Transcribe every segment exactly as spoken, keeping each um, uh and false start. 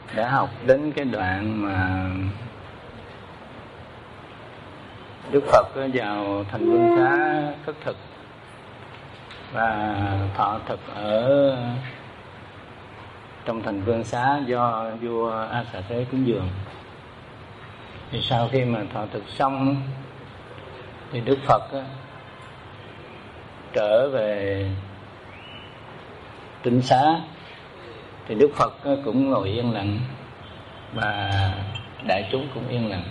đã học đến cái đoạn mà Đức Phật vào thành Vương Xá khất thực và thọ thực ở trong thành Vương Xá do vua A Xà Thế cúng dường. Thì sau khi mà thọ thực xong thì Đức Phật á, trở về Tinh Xá, thì Đức Phật cũng ngồi yên lặng và đại chúng cũng yên lặng.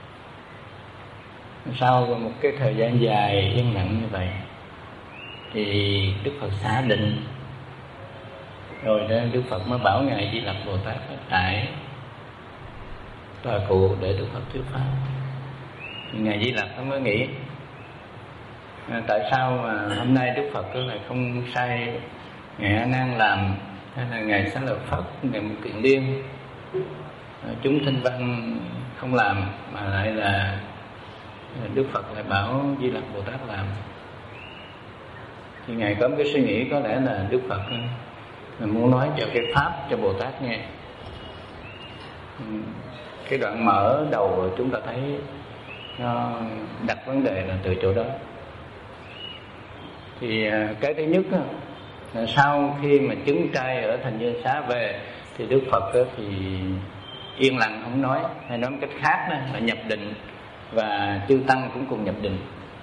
Sau một cái thời gian dài yên lặng như vậy thì Đức Phật xả định, rồi đó Đức Phật mới bảo ngài Di Lặc Bồ Tát tại tòa cụ để Đức Phật thuyết pháp. Thì ngài Di Lặc mới nghĩ à, tại sao mà hôm nay Đức Phật lại không sai ngài A Nan làm, hay là ngài Xá Lợi Phất, ngài Mục Kiền Liên, à, chúng Thanh Văn không làm, mà lại là Đức Phật lại bảo Di Lặc Bồ Tát làm. Thì ngài có một cái suy nghĩ có lẽ là Đức Phật là muốn nói cho cái pháp cho Bồ Tát nghe. Cái đoạn mở đầu chúng ta thấy nó đặt vấn đề là từ chỗ đó. Thì cái thứ nhất là sau khi mà chứng trai ở thành Vương Xá về thì Đức Phật thì yên lặng không nói, hay nói một cách khác đó, là nhập định, và chư tăng cũng cùng nhập định.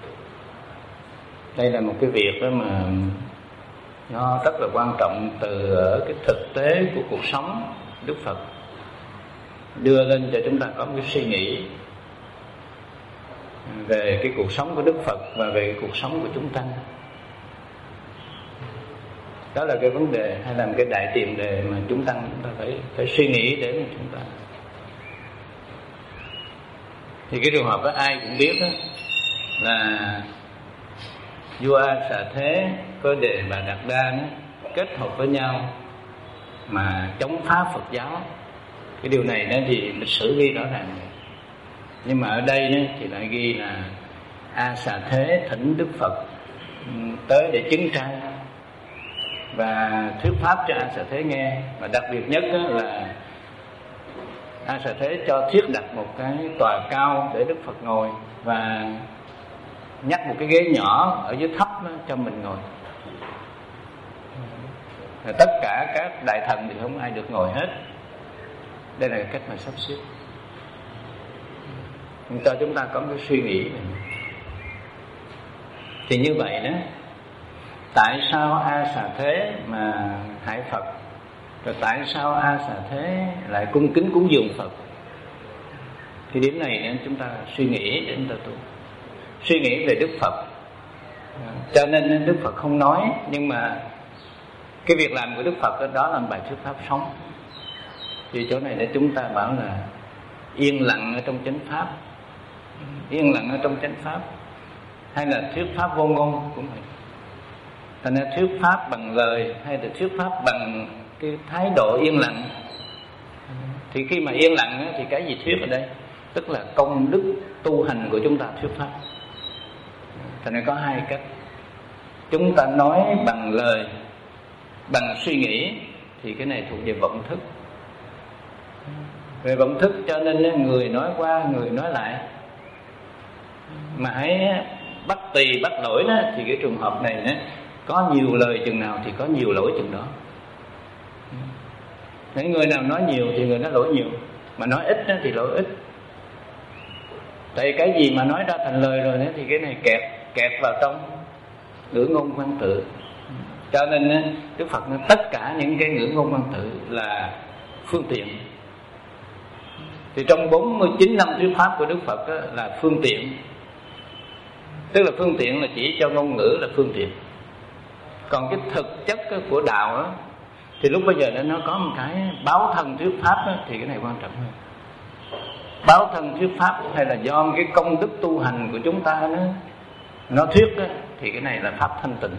Đây là một cái việc đó mà nó rất là quan trọng, từ ở cái thực tế của cuộc sống Đức Phật đưa lên cho chúng ta có một cái suy nghĩ về cái cuộc sống của Đức Phật và về cái cuộc sống của chúng tăng. Đó là cái vấn đề, hay là một cái đại tiền đề mà chúng tăng chúng ta phải phải suy nghĩ đến chúng ta. Thì cái trường hợp đó ai cũng biết đó, là vua A Xà Thế có Đề Bà Đạt Đa đó, kết hợp với nhau mà chống phá Phật giáo. Cái điều này đó thì lịch sử ghi rõ ràng. Nhưng mà ở đây đó thì lại ghi là A Xà Thế thỉnh Đức Phật tới để chứng trai và thuyết pháp cho A Xà Thế nghe. Và đặc biệt nhất đó là A Xà Thế cho thiết đặt một cái tòa cao để Đức Phật ngồi, và nhắc một cái ghế nhỏ ở dưới thấp đó, cho mình ngồi. Và tất cả các đại thần thì không ai được ngồi hết. Đây là cái cách mà sắp xếp cho chúng ta có cái suy nghĩ này. Thì như vậy đó, tại sao A Xà Thế mà hại Phật, rồi tại sao A Xà Thế lại cung kính cúng dường Phật? Thì điểm này nên chúng ta suy nghĩ để chúng ta tu, suy nghĩ về Đức Phật. Cho nên Đức Phật không nói, nhưng mà cái việc làm của Đức Phật đó là bài thuyết pháp sống. Thì chỗ này để chúng ta bảo là yên lặng ở trong chánh pháp, yên lặng ở trong chánh pháp, hay là thuyết pháp vô ngôn cũng vậy. Thành ra thuyết pháp bằng lời hay là thuyết pháp bằng cái thái độ yên lặng. Thì khi mà yên lặng thì cái gì thuyết ở đây? Tức là công đức tu hành của chúng ta thuyết pháp. Thành ra có hai cách. Chúng ta nói bằng lời, bằng suy nghĩ, thì cái này thuộc về vọng thức. Về vọng thức cho nên người nói qua, người nói lại. Mà hãy bắt tỳ bắt lỗi đó, thì cái trường hợp này đó, có nhiều lời chừng nào thì có nhiều lỗi chừng đó. Những người nào nói nhiều thì người đó lỗi nhiều, mà nói ít đó thì lỗi ít. Tại cái gì mà nói ra thành lời rồi đó, thì cái này kẹt kẹt vào trong ngữ ngôn văn tự. Cho nên Đức Phật nói tất cả những cái ngữ ngôn văn tự là phương tiện. Thì trong bốn mươi chín năm thuyết pháp của Đức Phật đó, là phương tiện. Tức là phương tiện là chỉ cho ngôn ngữ là phương tiện. Còn cái thực chất của đạo đó, thì lúc bây giờ nó có một cái báo thân thuyết pháp đó, thì cái này quan trọng hơn. Báo thân thuyết pháp hay là do cái công đức tu hành của chúng ta đó, nó thuyết đó, thì cái này là pháp thanh tịnh.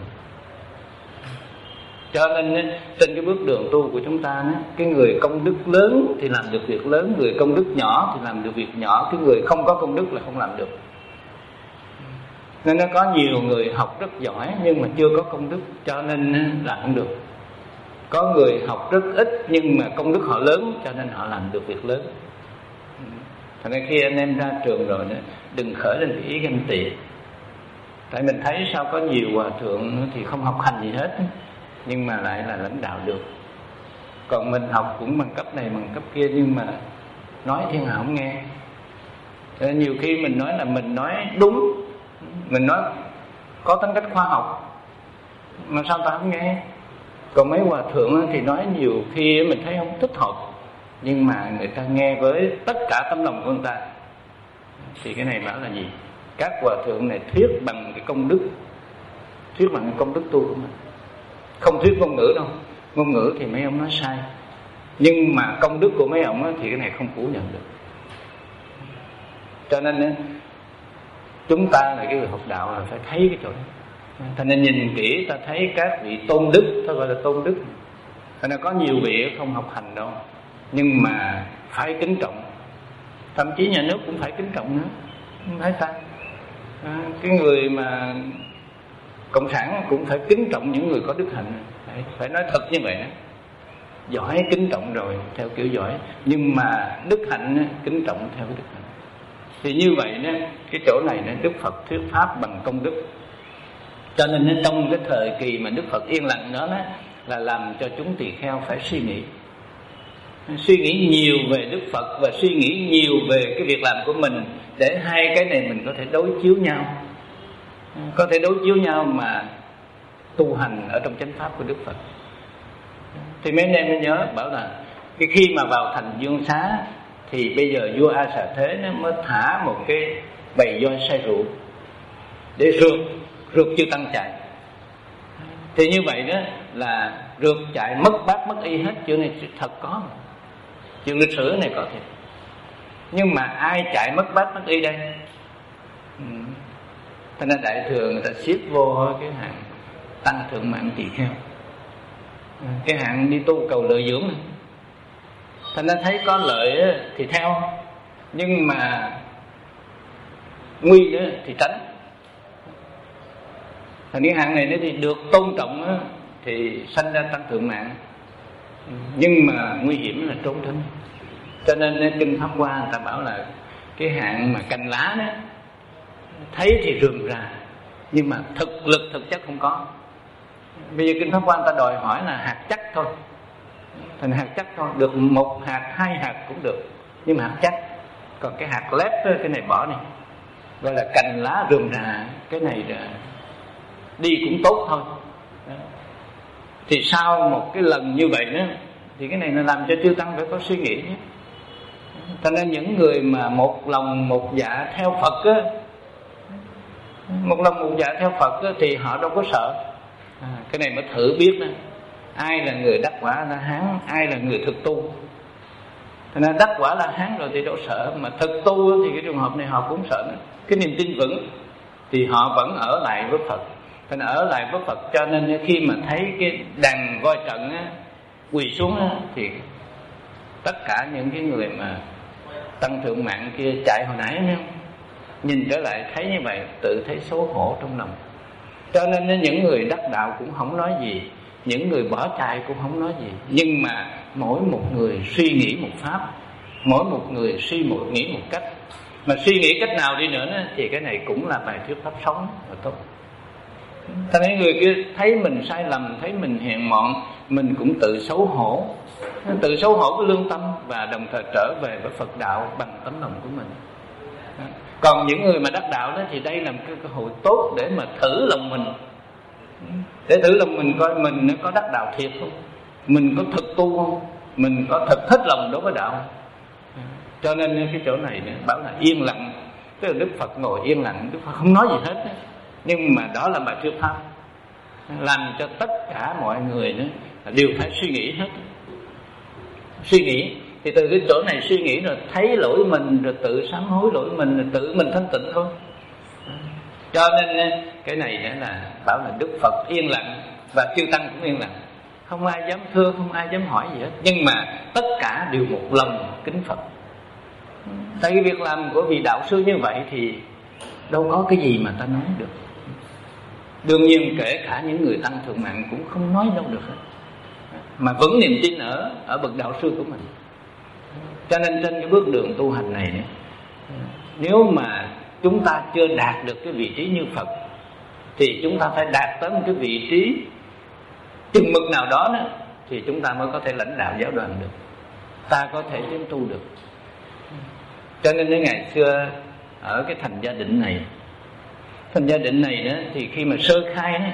Cho nên trên cái bước đường tu của chúng ta đó, cái người công đức lớn thì làm được việc lớn, người công đức nhỏ thì làm được việc nhỏ, cái người không có công đức là không làm được. Nên nó có nhiều người học rất giỏi nhưng mà chưa có công đức, cho nên là không được. Có người học rất ít nhưng mà công đức họ lớn, cho nên họ làm được việc lớn. Thành ra khi anh em ra trường rồi đó, đừng khởi lên cái ý ganh tị. Tại mình thấy sao có nhiều hòa thượng thì không học hành gì hết, nhưng mà lại là lãnh đạo được. Còn mình học cũng bằng cấp này bằng cấp kia, nhưng mà nói thiên hạ không nghe. Nên nhiều khi mình nói là mình nói đúng, mình nói có tính cách khoa học, mà sao ta không nghe? Còn mấy hòa thượng thì nói nhiều khi mình thấy không thích hợp, nhưng mà người ta nghe với tất cả tấm lòng của người ta. Thì cái này bảo là gì? Các hòa thượng này thuyết bằng cái công đức, thuyết bằng cái công đức tu của mình, không thuyết ngôn ngữ đâu. Ngôn ngữ thì mấy ông nói sai, nhưng mà công đức của mấy ông thì cái này không phủ nhận được. Cho nên chúng ta là cái người học đạo là phải thấy cái chỗ đó. Thành nên nhìn kỹ ta thấy các vị tôn đức, ta gọi là tôn đức. Thành nên có nhiều vị không học hành đâu, nhưng mà phải kính trọng. Thậm chí nhà nước cũng phải kính trọng nữa, không phải sao? À, cái người mà cộng sản cũng phải kính trọng những người có đức hạnh, phải, phải nói thật như vậy đó. Giỏi kính trọng rồi theo kiểu giỏi, nhưng mà đức hạnh kính trọng theo cái đức hạnh. Thì như vậy đó, cái chỗ này đó, Đức Phật thuyết pháp bằng công đức. Cho nên trong cái thời kỳ mà Đức Phật yên lặng đó, đó là làm cho chúng tỳ kheo phải suy nghĩ, suy nghĩ nhiều về Đức Phật và suy nghĩ nhiều về cái việc làm của mình, để hai cái này mình có thể đối chiếu nhau, có thể đối chiếu nhau mà tu hành ở trong chánh pháp của Đức Phật. Thì mấy anh em mới nhớ bảo là cái khi mà vào thành Dương Xá thì bây giờ vua A Xà Thế nó mới thả một cái bầy voi say rượu để rượt rượt chư tăng chạy. Thì như vậy đó là rượt chạy mất bát mất y hết. Chuyện này thật có mà. Chuyện lịch sử này có thiệt. Nhưng mà ai chạy mất bát mất y đây? Ừ. Thành ra Đại Thừa người ta xếp vô cái hạng tăng thượng mạng tỳ kheo, cái hạng đi tu cầu lợi dưỡng này. Thành ra thấy có lợi thì theo, nhưng mà nguy nữa thì tránh. Thành cái hạng này nó thì được tôn trọng thì sanh ra tăng thượng mạng, nhưng mà nguy hiểm là trốn tránh. Cho nên kinh Pháp Hoa người ta bảo là cái hạng mà cành lá đó thấy thì rườm rà, nhưng mà thực lực thực chất không có. Bây giờ kinh Pháp Hoa người ta đòi hỏi là hạt chắc thôi, thành hạt chắc thôi, được một hạt hai hạt cũng được, nhưng mà hạt chắc. Còn cái hạt lép đó, cái này bỏ đi, gọi là cành lá rườm rà, cái này là đi cũng tốt thôi. Thì sau một cái lần như vậy đó, thì cái này nó làm cho chư tăng phải có suy nghĩ nhé. Cho nên những người mà một lòng một dạ theo Phật á, một lòng một dạ theo Phật á, thì họ đâu có sợ. À, cái này mới thử biết đó. Ai là người đắc quả La Hán, ai là người thực tu. Cho nên đắc quả La Hán rồi thì đâu sợ, mà thực tu thì cái trường hợp này họ cũng sợ nữa. Cái niềm tin vững thì họ vẫn ở lại với Phật. Thành ở lại với Phật, cho nên khi mà thấy cái đàn voi trận á, quỳ xuống á, thì tất cả những cái người mà tăng thượng mạng kia chạy hồi nãy không? Nhìn trở lại thấy như vậy, tự thấy xấu hổ trong lòng. Cho nên những người đắc đạo cũng không nói gì, những người bỏ chạy cũng không nói gì. Nhưng mà mỗi một người suy nghĩ một pháp, mỗi một người suy một nghĩ một cách. Mà suy nghĩ cách nào đi nữa đó, thì cái này cũng là bài thuyết pháp sống và tốt. Thành ra người kia thấy mình sai lầm, thấy mình hèn mọn, mình cũng tự xấu hổ, tự xấu hổ với lương tâm, và đồng thời trở về với Phật đạo bằng tấm lòng của mình. Còn những người mà đắc đạo đó thì đây là một cái cơ hội tốt để mà thử lòng mình, để thử lòng mình coi mình có đắc đạo thiệt không, mình có thực tu không, mình có thật hết lòng đối với đạo. Cho nên cái chỗ này bảo là yên lặng, tức là Đức Phật ngồi yên lặng, Đức Phật không nói gì hết. Nhưng mà đó là bài thuyết pháp, làm cho tất cả mọi người đó đều phải suy nghĩ hết. Suy nghĩ thì từ cái chỗ này suy nghĩ rồi thấy lỗi mình, rồi tự sám hối lỗi mình, rồi tự mình thanh tịnh thôi. Cho nên cái này là bảo là Đức Phật yên lặng và chư tăng cũng yên lặng, không ai dám thưa, không ai dám hỏi gì hết. Nhưng mà tất cả đều một lòng kính Phật. Tại cái việc làm của vị đạo sư như vậy thì đâu có cái gì mà ta nói được. Đương nhiên kể cả những người tăng thượng mạng cũng không nói đâu được hết. mà vững niềm tin ở ở bậc đạo sư của mình. Cho nên trên cái bước đường tu hành này, nếu mà chúng ta chưa đạt được cái vị trí như Phật, thì chúng ta phải đạt tới một cái vị trí chừng mực nào đó, đó thì chúng ta mới có thể lãnh đạo giáo đoàn được, ta có thể tiến tu được. Cho nên đến ngày xưa ở cái thành Gia Định này, thành Gia Định này đó, thì khi mà sơ khai đó,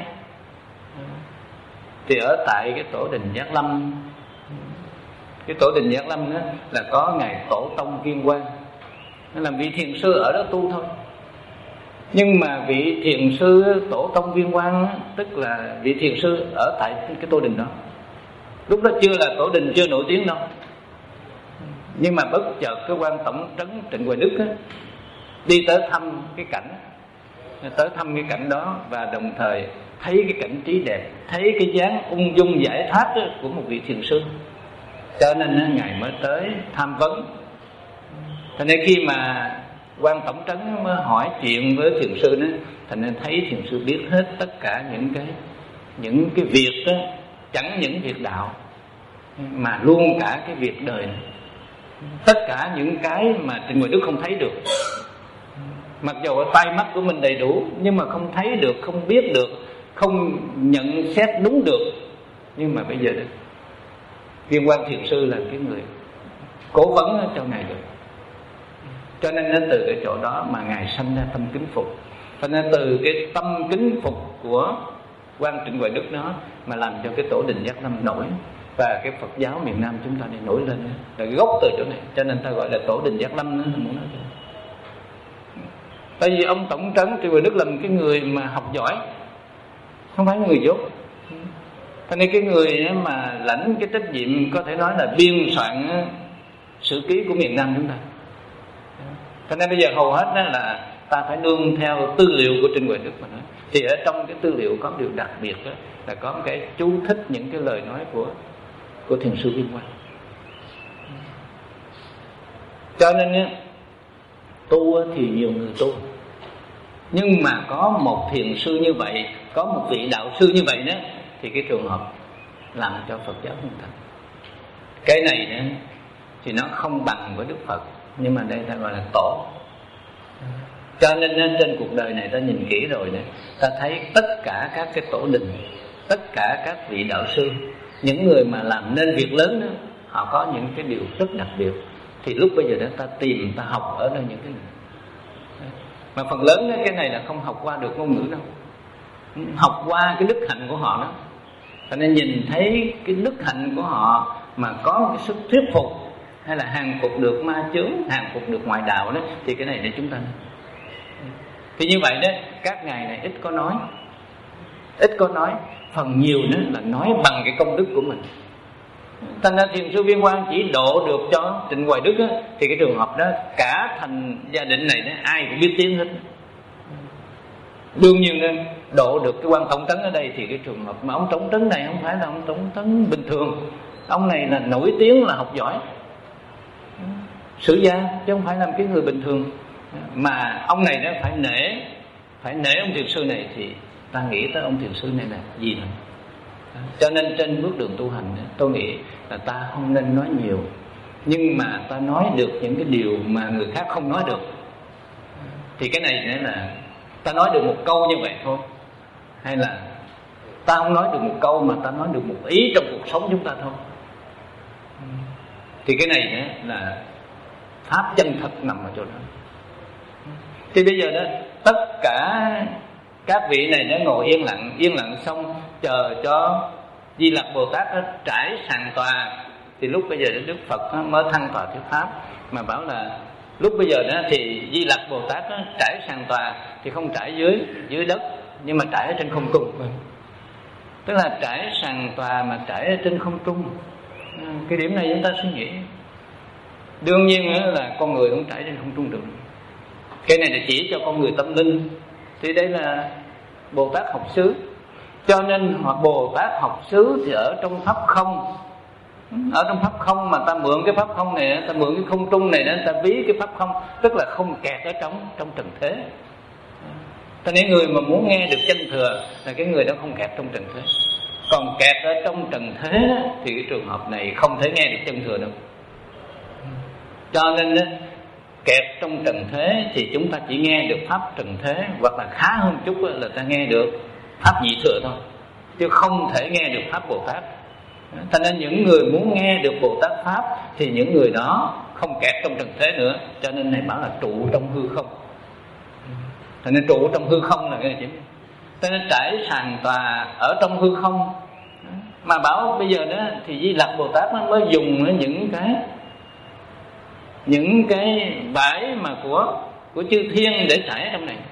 thì ở tại cái tổ đình Giác Lâm, cái tổ đình Giác Lâm đó là có ngài Tổ Tông Viên Quang, nó làm vị thiền sư ở đó tu thôi. Nhưng mà vị thiền sư Tổ Tông Viên Quang, tức là vị thiền sư ở tại cái tổ đình đó, lúc đó chưa là tổ đình, chưa nổi tiếng đâu. Nhưng mà bất chợt cái quan tổng trấn Trịnh Hoài Đức á, đi tới thăm cái cảnh, tới thăm cái cảnh đó, và đồng thời thấy cái cảnh trí đẹp, thấy cái dáng ung dung giải thoát của một vị thiền sư, cho nên ngài mới tới tham vấn. Thành nên khi mà quan tổng trấn mới hỏi chuyện với thiền sư đó, thành nên thấy thiền sư biết hết tất cả những cái những cái việc đó, chẳng những việc đạo mà luôn cả cái việc đời này. Tất cả những cái mà Trịnh Hoài Đức không thấy được, mặc dù ở tay mắt của mình đầy đủ, nhưng mà không thấy được, không biết được, không nhận xét đúng được. Nhưng mà bây giờ đó, Viên Quang thiền sư là cái người cố vấn cho ngài được. Cho nên đến từ cái chỗ đó mà ngài sanh ra tâm kính phục. Cho nên từ cái tâm kính phục của Quan Trịnh Hoài Đức đó mà làm cho cái tổ đình Giác Lâm nổi, và cái Phật giáo miền Nam chúng ta đi nổi lên, là gốc từ chỗ này. Cho nên ta gọi là tổ đình Giác Lâm đó, muốn nói cho. Tại vì ông tổng trấn Trịnh Hoài Đức là một cái người mà học giỏi, không phải người dốt. Cho nên cái người mà lãnh cái trách nhiệm có thể nói là biên soạn sử ký của miền Nam chúng ta. Cho nên bây giờ hầu hết đó là ta phải nương theo tư liệu của Trịnh Hoài Đức mà nói. Thì ở trong cái tư liệu có điều đặc biệt đó, là có một cái chú thích những cái lời nói của của thiền sư Viên Quang. Cho nên tu thì nhiều người tu, nhưng mà có một thiền sư như vậy, có một vị đạo sư như vậy đó, thì cái trường hợp làm cho Phật giáo không thành. Cái này đó, thì nó không bằng với Đức Phật, nhưng mà đây ta gọi là tổ. Cho nên trên cuộc đời này ta nhìn kỹ rồi này, ta thấy tất cả các cái tổ đình, tất cả các vị đạo sư, những người mà làm nên việc lớn đó, họ có những cái điều rất đặc biệt. Thì lúc bây giờ đó ta tìm, ta học ở đâu những cái này. Mà phần lớn đó, cái này là không học qua được ngôn ngữ đâu, học qua cái đức hạnh của họ đó. Cho nên nhìn thấy cái đức hạnh của họ mà có một cái sức thuyết phục, hay là hàng phục được ma chướng, hàng phục được ngoại đạo đó, thì cái này để chúng ta. Thì như vậy đó, các ngài này ít có nói, ít có nói, phần nhiều đó là nói bằng cái công đức của mình. Thành ra thiền sư Viên Quang chỉ độ được cho Trịnh Hoài Đức đó, thì cái trường hợp đó cả thành Gia Định này đó, ai cũng biết tiếng hết. Đương nhiên đó, độ được cái quan tổng trấn ở đây thì cái trường hợp mà ông tổng trấn này không phải là ông tổng trấn bình thường, ông này là nổi tiếng, là học giỏi, sử gia, chứ không phải là một cái người bình thường. Mà ông này đó phải nể, phải nể ông thiền sư này, thì ta nghĩ tới ông thiền sư này là gì nữa. Cho nên trên bước đường tu hành tôi nghĩ là ta không nên nói nhiều, nhưng mà ta nói được những cái điều mà người khác không nói được. Thì cái này nữa là ta nói được một câu như vậy thôi, hay là ta không nói được một câu mà ta nói được một ý trong cuộc sống chúng ta thôi. Thì cái này nữa là pháp chân thật nằm ở chỗ đó. Thì bây giờ đó tất cả các vị này đã ngồi yên lặng, yên lặng xong chờ cho Di Lặc Bồ Tát đó trải sàn tòa. Thì lúc bây giờ Đức Phật mới thăng tòa thuyết pháp, mà bảo là lúc bây giờ đó thì Di Lặc Bồ Tát đó trải sàn tòa thì không trải dưới dưới đất, nhưng mà trải ở trên không trung. Tức là trải sàn tòa mà trải ở trên không trung. Cái điểm này chúng ta suy nghĩ. Đương nhiên là con người không trải trên không trung được. Cái này là chỉ cho con người tâm linh. Thì đây là Bồ Tát học xứ. Cho nên hoặc Bồ Tát học xứ thì ở trong pháp không. Ở trong pháp không mà ta mượn cái pháp không này, ta mượn cái không trung này, ta ví cái pháp không, tức là không kẹt ở trong trong trần thế. Cho nên người mà muốn nghe được chân thừa là cái người đó không kẹt trong trần thế. Còn kẹt ở trong trần thế đó, thì cái trường hợp này không thể nghe được chân thừa đâu. Cho nên đó, kẹt trong trần thế thì chúng ta chỉ nghe được pháp trần thế, hoặc là khá hơn chút là ta nghe được pháp nhị thừa thôi, chứ không thể nghe được pháp Bồ Tát. Cho nên những người muốn nghe được Bồ Tát pháp thì những người đó không kẹt trong trần thế nữa. Cho nên này bảo là trụ trong hư không. Cho nên trụ trong hư không là cái này chính. Cho nên trải sàn tòa ở trong hư không. Mà bảo bây giờ đó thì Di Lặc Bồ Tát mới dùng những cái những cái bãi mà của của chư thiên để trải ở trong này.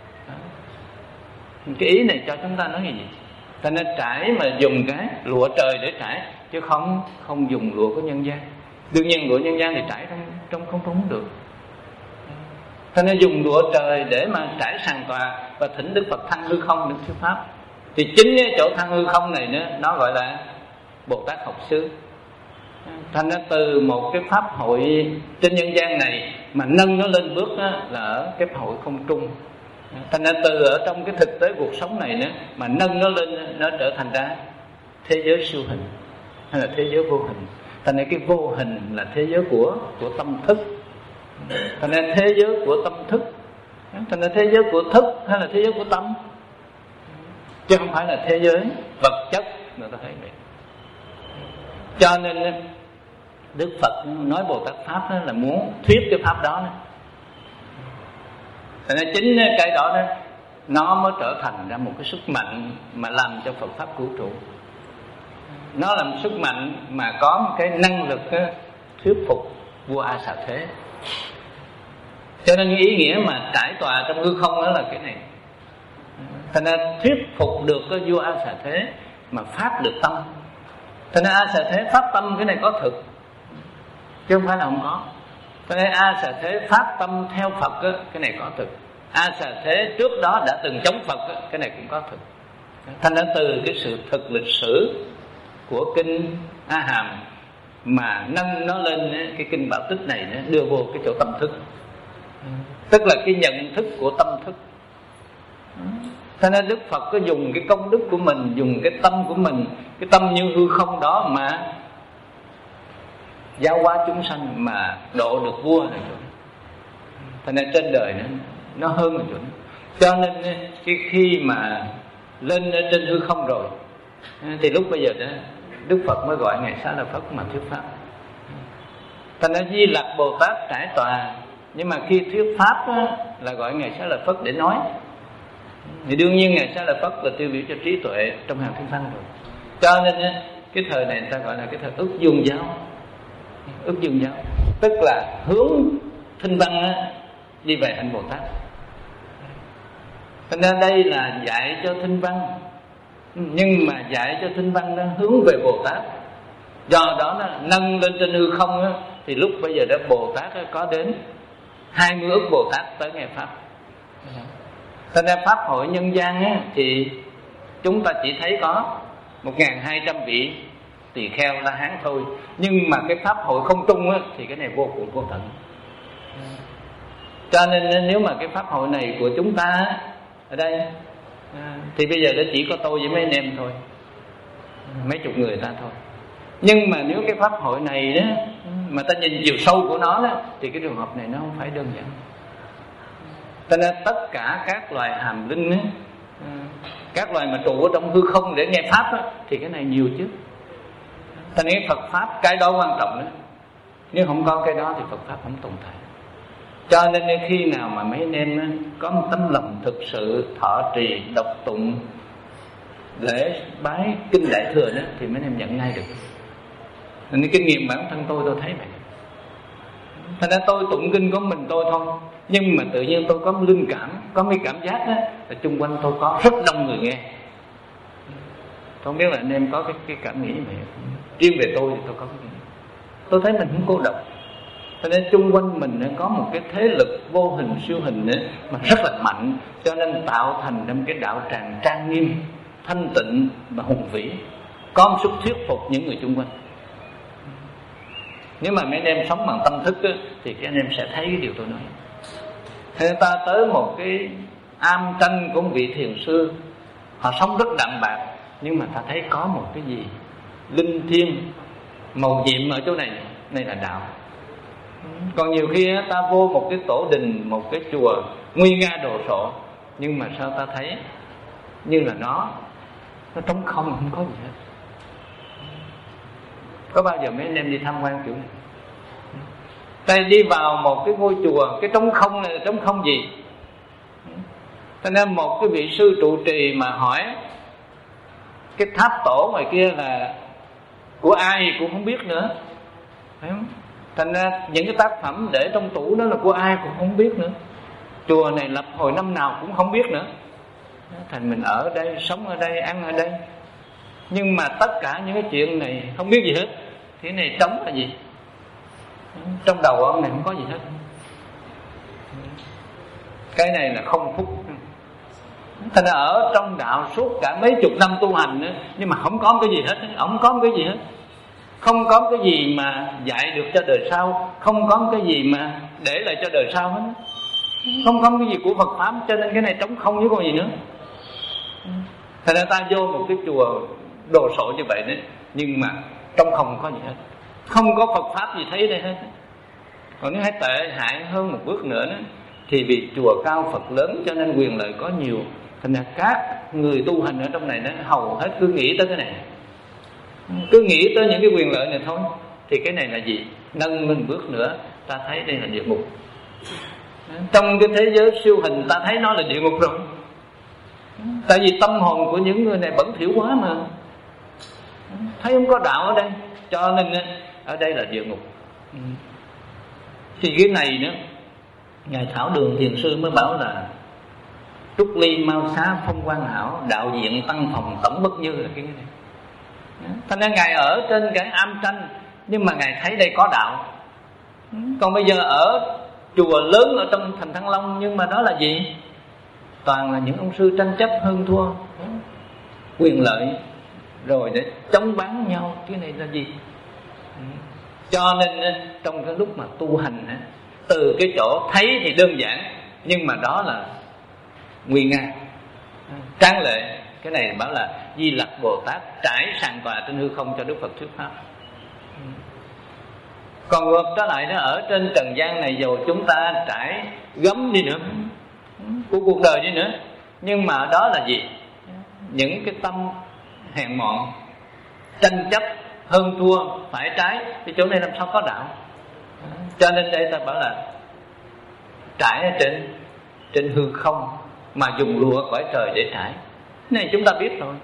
Cái ý này cho chúng ta nói gì? Cho nên trải mà dùng cái lụa trời để trải, chứ không không dùng lụa của nhân gian. Đương nhiên lụa nhân gian thì trải trong trong không không được. Cho nên dùng lụa trời để mà trải sàn tòa và thỉnh Đức Phật thăng hư không được thuyết pháp. Thì chính cái chỗ thăng hư không này nữa, nó gọi là Bồ Tát học xứ. Thành ra từ một cái pháp hội trên nhân gian này mà nâng nó lên bước đó, là ở cái pháp hội không trung. Thành ra từ ở trong cái thực tế cuộc sống này nữa mà nâng nó lên, nó trở thành ra thế giới siêu hình hay là thế giới vô hình. Thành ra cái vô hình là thế giới của của tâm thức. Thành ra thế giới của tâm thức. Thành ra thế giới của thức hay là thế giới của tâm, chứ không phải là thế giới vật chất người ta thấy vậy. Cho nên Đức Phật nói Bồ Tát pháp đó là muốn thuyết cái pháp đó. Thành ra chính cái đó đó nó mới trở thành ra một cái sức mạnh mà làm cho Phật pháp cứu trụ. Nó là một sức mạnh mà có một cái năng lực đó, thuyết phục vua A Xà Thế. Cho nên ý nghĩa mà trải tòa trong hư không đó là cái này. Thành ra thuyết phục được cái vua A Xà Thế mà pháp được tâm. Thành ra A Xà Thế pháp tâm cái này có thực, chứ không phải là không có. Cho nên A Xà Thế pháp tâm theo Phật đó, cái này có thực. A Xà Thế trước đó đã từng chống Phật đó, cái này cũng có thực. Thành ra từ cái sự thực lịch sử của kinh A Hàm mà nâng nó lên cái kinh Bảo Tích này nó đưa vô cái chỗ tâm thức, tức là cái nhận thức của tâm thức. Cho nên Đức Phật có dùng cái công đức của mình, dùng cái tâm của mình, cái tâm như hư không đó mà giáo hóa chúng sanh, mà độ được vua này. Cho nên trên đời nó, nó hơn rồi. Cho nên cái khi mà lên trên hư không rồi thì lúc bây giờ đó Đức Phật mới gọi Ngài Xá Lợi Phất mà thuyết pháp. Thành ra Di Lặc Bồ Tát trải tòa, nhưng mà khi thuyết pháp đó, là gọi Ngài Xá Lợi Phất để nói. Thì đương nhiên Ngài Xá Lợi Phất là tiêu biểu cho trí tuệ trong hàng thiên văn rồi. Cho nên cái thời này người ta gọi là cái thời ức dương giáo. Ức dương giáo tức là hướng thinh văn đi về hạnh Bồ Tát. Cho nên đây là dạy cho thinh văn, nhưng mà dạy cho thinh văn nó hướng về Bồ Tát. Do đó nó nâng lên trên hư không đó, thì lúc bây giờ đó Bồ Tát có đến hai mươi ức Bồ Tát tới nghe pháp. Cho nên pháp hội nhân gian á, thì chúng ta chỉ thấy có một nghìn hai trăm vị tỳ kheo La Hán thôi. Nhưng mà cái pháp hội không trung á, thì cái này vô cùng vô tận. Cho nên nếu mà cái pháp hội này của chúng ta ở đây thì bây giờ nó chỉ có tôi với mấy anh em thôi, mấy chục người ta thôi. Nhưng mà nếu cái pháp hội này đó mà ta nhìn chiều sâu của nó đó, thì cái trường hợp này nó không phải đơn giản. Cho nên tất cả các loài hàm linh ấy, các loài mà trụ ở trong hư không để nghe pháp ấy, thì cái này nhiều chứ. Cho nên Phật pháp cái đó quan trọng đó. Nếu không có cái đó thì Phật pháp không tồn tại. Cho nên khi nào mà mấy anh em có một tấm lòng thực sự thọ trì, đọc tụng, lễ bái kinh Đại Thừa đó, thì mấy anh em nhận ngay được. Nên kinh nghiệm bản thân tôi tôi thấy vậy. Thành ra tôi tụng kinh của mình tôi thôi, nhưng mà tự nhiên tôi có linh cảm, có mấy cảm giác đó, là chung quanh tôi có rất đông người nghe. Tôi không biết là anh em có cái, cái cảm nghĩ như vậy. Riêng về tôi thì tôi có cái gì. Tôi thấy mình không cô độc. Cho nên chung quanh mình có một cái thế lực vô hình siêu hình ấy, mà rất là mạnh, cho nên tạo thành một cái đạo tràng trang nghiêm, thanh tịnh và hùng vĩ, có một sức thuyết phục những người chung quanh. Nếu mà mấy anh em sống bằng tâm thức ấy, thì các anh em sẽ thấy cái điều tôi nói. Người ta tới một cái am tranh của một vị thiền sư, họ sống rất đạm bạc, nhưng mà ta thấy có một cái gì linh thiêng màu nhiệm ở chỗ này, này là đạo. Còn nhiều khi ta vô một cái tổ đình, một cái chùa nguy nga đồ sộ, nhưng mà sao ta thấy như là nó nó trống không, không có gì hết. Có bao giờ mấy anh em đi tham quan kiểu này? Ta đi vào một cái ngôi chùa, cái trống không này là trống không gì? Cho nên một cái vị sư trụ trì mà hỏi cái tháp tổ ngoài kia là của ai cũng không biết nữa, phải không? Thành ra những cái tác phẩm để trong tủ đó là của ai cũng không biết nữa. Chùa này lập hồi năm nào cũng không biết nữa. Thành mình ở đây, sống ở đây, ăn ở đây, nhưng mà tất cả những cái chuyện này không biết gì hết. Thế này trống là gì? Trong đầu ông này không có gì hết. Cái này là không phúc. Thành ra ở trong đạo suốt cả mấy chục năm tu hành nữa, nhưng mà không có cái gì hết. Ông không có cái gì hết. Không có cái gì mà dạy được cho đời sau, không có cái gì mà để lại cho đời sau hết. Không có cái gì của Phật Pháp, cho nên cái này trống không chứ còn gì nữa. Thành ra ta vô một cái chùa đồ sộ như vậy đấy, nhưng mà trong không có gì hết, không có Phật Pháp gì thấy đây hết. Còn nếu hay tệ hại hơn một bước nữa đó, thì vì chùa cao Phật lớn cho nên quyền lợi có nhiều. Thành ra các người tu hành ở trong này đó hầu hết cứ nghĩ tới cái này, cứ nghĩ tới những cái quyền lợi này thôi. Thì cái này là gì? Nâng lên bước nữa ta thấy đây là địa ngục. Trong cái thế giới siêu hình ta thấy nó là địa ngục rồi. Tại vì tâm hồn của những người này bẩn thỉu quá mà, thấy không có đạo ở đây, cho nên ở đây là địa ngục. Thì cái này nữa, Ngài Thảo Đường Thiền Sư mới bảo là trúc ly mau xá phong quan hảo, đạo diện tăng phòng tổng bất như là cái này. Thành ra Ngài ở trên cái am tranh, nhưng mà Ngài thấy đây có đạo. Còn bây giờ ở chùa lớn ở trong thành Thăng Long, nhưng mà đó là gì? Toàn là những ông sư tranh chấp hơn thua, quyền lợi, rồi để chống bán nhau. Cái này là gì? Cho nên trong cái lúc mà tu hành, từ cái chỗ thấy thì đơn giản, nhưng mà đó là nguy nga, tráng lệ. Cái này bảo là Di Lặc Bồ Tát trải sàn tòa trên hư không cho Đức Phật thuyết pháp. Còn ngược trở lại đó, ở trên trần gian này dù chúng ta trải gấm đi nữa, của cuộc đời đi nữa, nhưng mà đó là gì? Những cái tâm hèn mọn, tranh chấp, hơn thua, phải trái, thì chỗ này làm sao có đạo? Cho nên đây ta bảo là trải ở trên trên hư không mà dùng lụa cõi trời để trải. Cái này chúng ta biết rồi.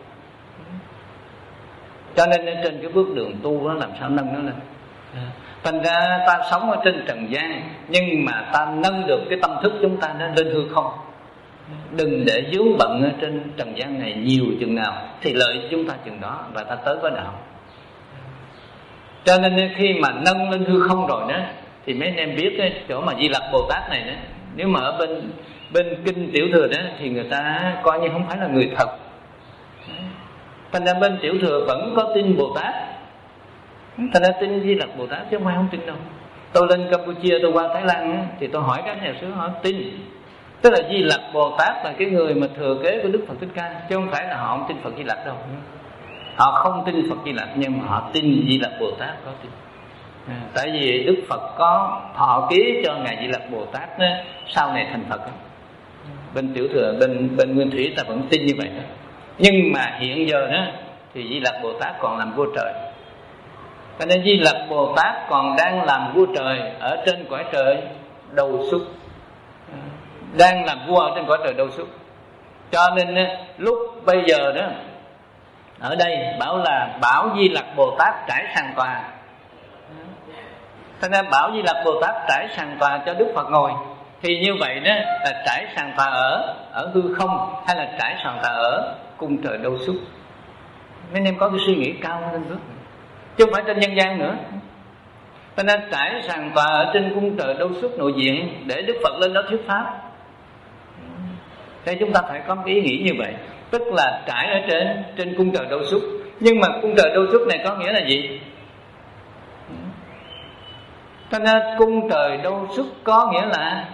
Cho nên trên cái bước đường tu đó làm sao nâng nó lên. Thành ra ta sống ở trên trần gian, nhưng mà ta nâng được cái tâm thức chúng ta lên hư không. Đừng để vướng bận ở trên trần gian này nhiều chừng nào thì lợi chúng ta chừng đó, và ta tới với đạo. Cho nên khi mà nâng lên hư không rồi đó, thì mấy anh em biết cái chỗ mà Di Lặc Bồ Tát này đó, nếu mà ở bên bên kinh Tiểu Thừa đó thì người ta coi như không phải là người thật. Thành ra bên Tiểu Thừa vẫn có tin Bồ Tát, thành ra tin Di Lặc Bồ Tát chứ không ai không tin đâu. Tôi lên Campuchia, tôi qua Thái Lan thì tôi hỏi các nhà sư, họ tin. Tức là Di Lặc Bồ Tát là cái người mà thừa kế của Đức Phật Thích Ca, chứ không phải là họ không tin Phật Di Lặc đâu. Họ không tin Phật Di Lặc, nhưng mà họ tin Di Lặc Bồ Tát có tin. À, tại vì Đức Phật có thọ ký cho Ngài Di Lặc Bồ Tát đó, sau này thành Phật. Bên Tiểu Thừa, bên bên Nguyên Thủy ta vẫn tin như vậy đó. Nhưng mà hiện giờ đó thì Di Lặc Bồ Tát còn làm vua trời. Cho nên Di Lặc Bồ Tát còn đang làm vua trời ở trên cõi trời Đầu Xúc, đang làm vua ở trên cõi trời Đầu Xúc. Cho nên lúc bây giờ đó ở đây bảo là bảo Di Lặc Bồ Tát trải sàn tòa. Thế nên bảo Di Lặc Bồ Tát trải sàn tòa cho Đức Phật ngồi. Thì như vậy đó là trải sàn tòa ở ở hư không, hay là trải sàn tòa ở cung trời Đâu Xúc? Mấy anh em có cái suy nghĩ cao lên bước, chứ không phải trên nhân gian nữa. Cho nên trải sàn tòa ở trên cung trời Đâu Xúc nội diện để Đức Phật lên đó thuyết pháp. Thế chúng ta phải có cái ý nghĩ như vậy, tức là trải ở trên trên cung trời Đâu Xúc. Nhưng mà cung trời Đâu Xúc này có nghĩa là gì? Cho nên cung trời Đâu Xúc có nghĩa là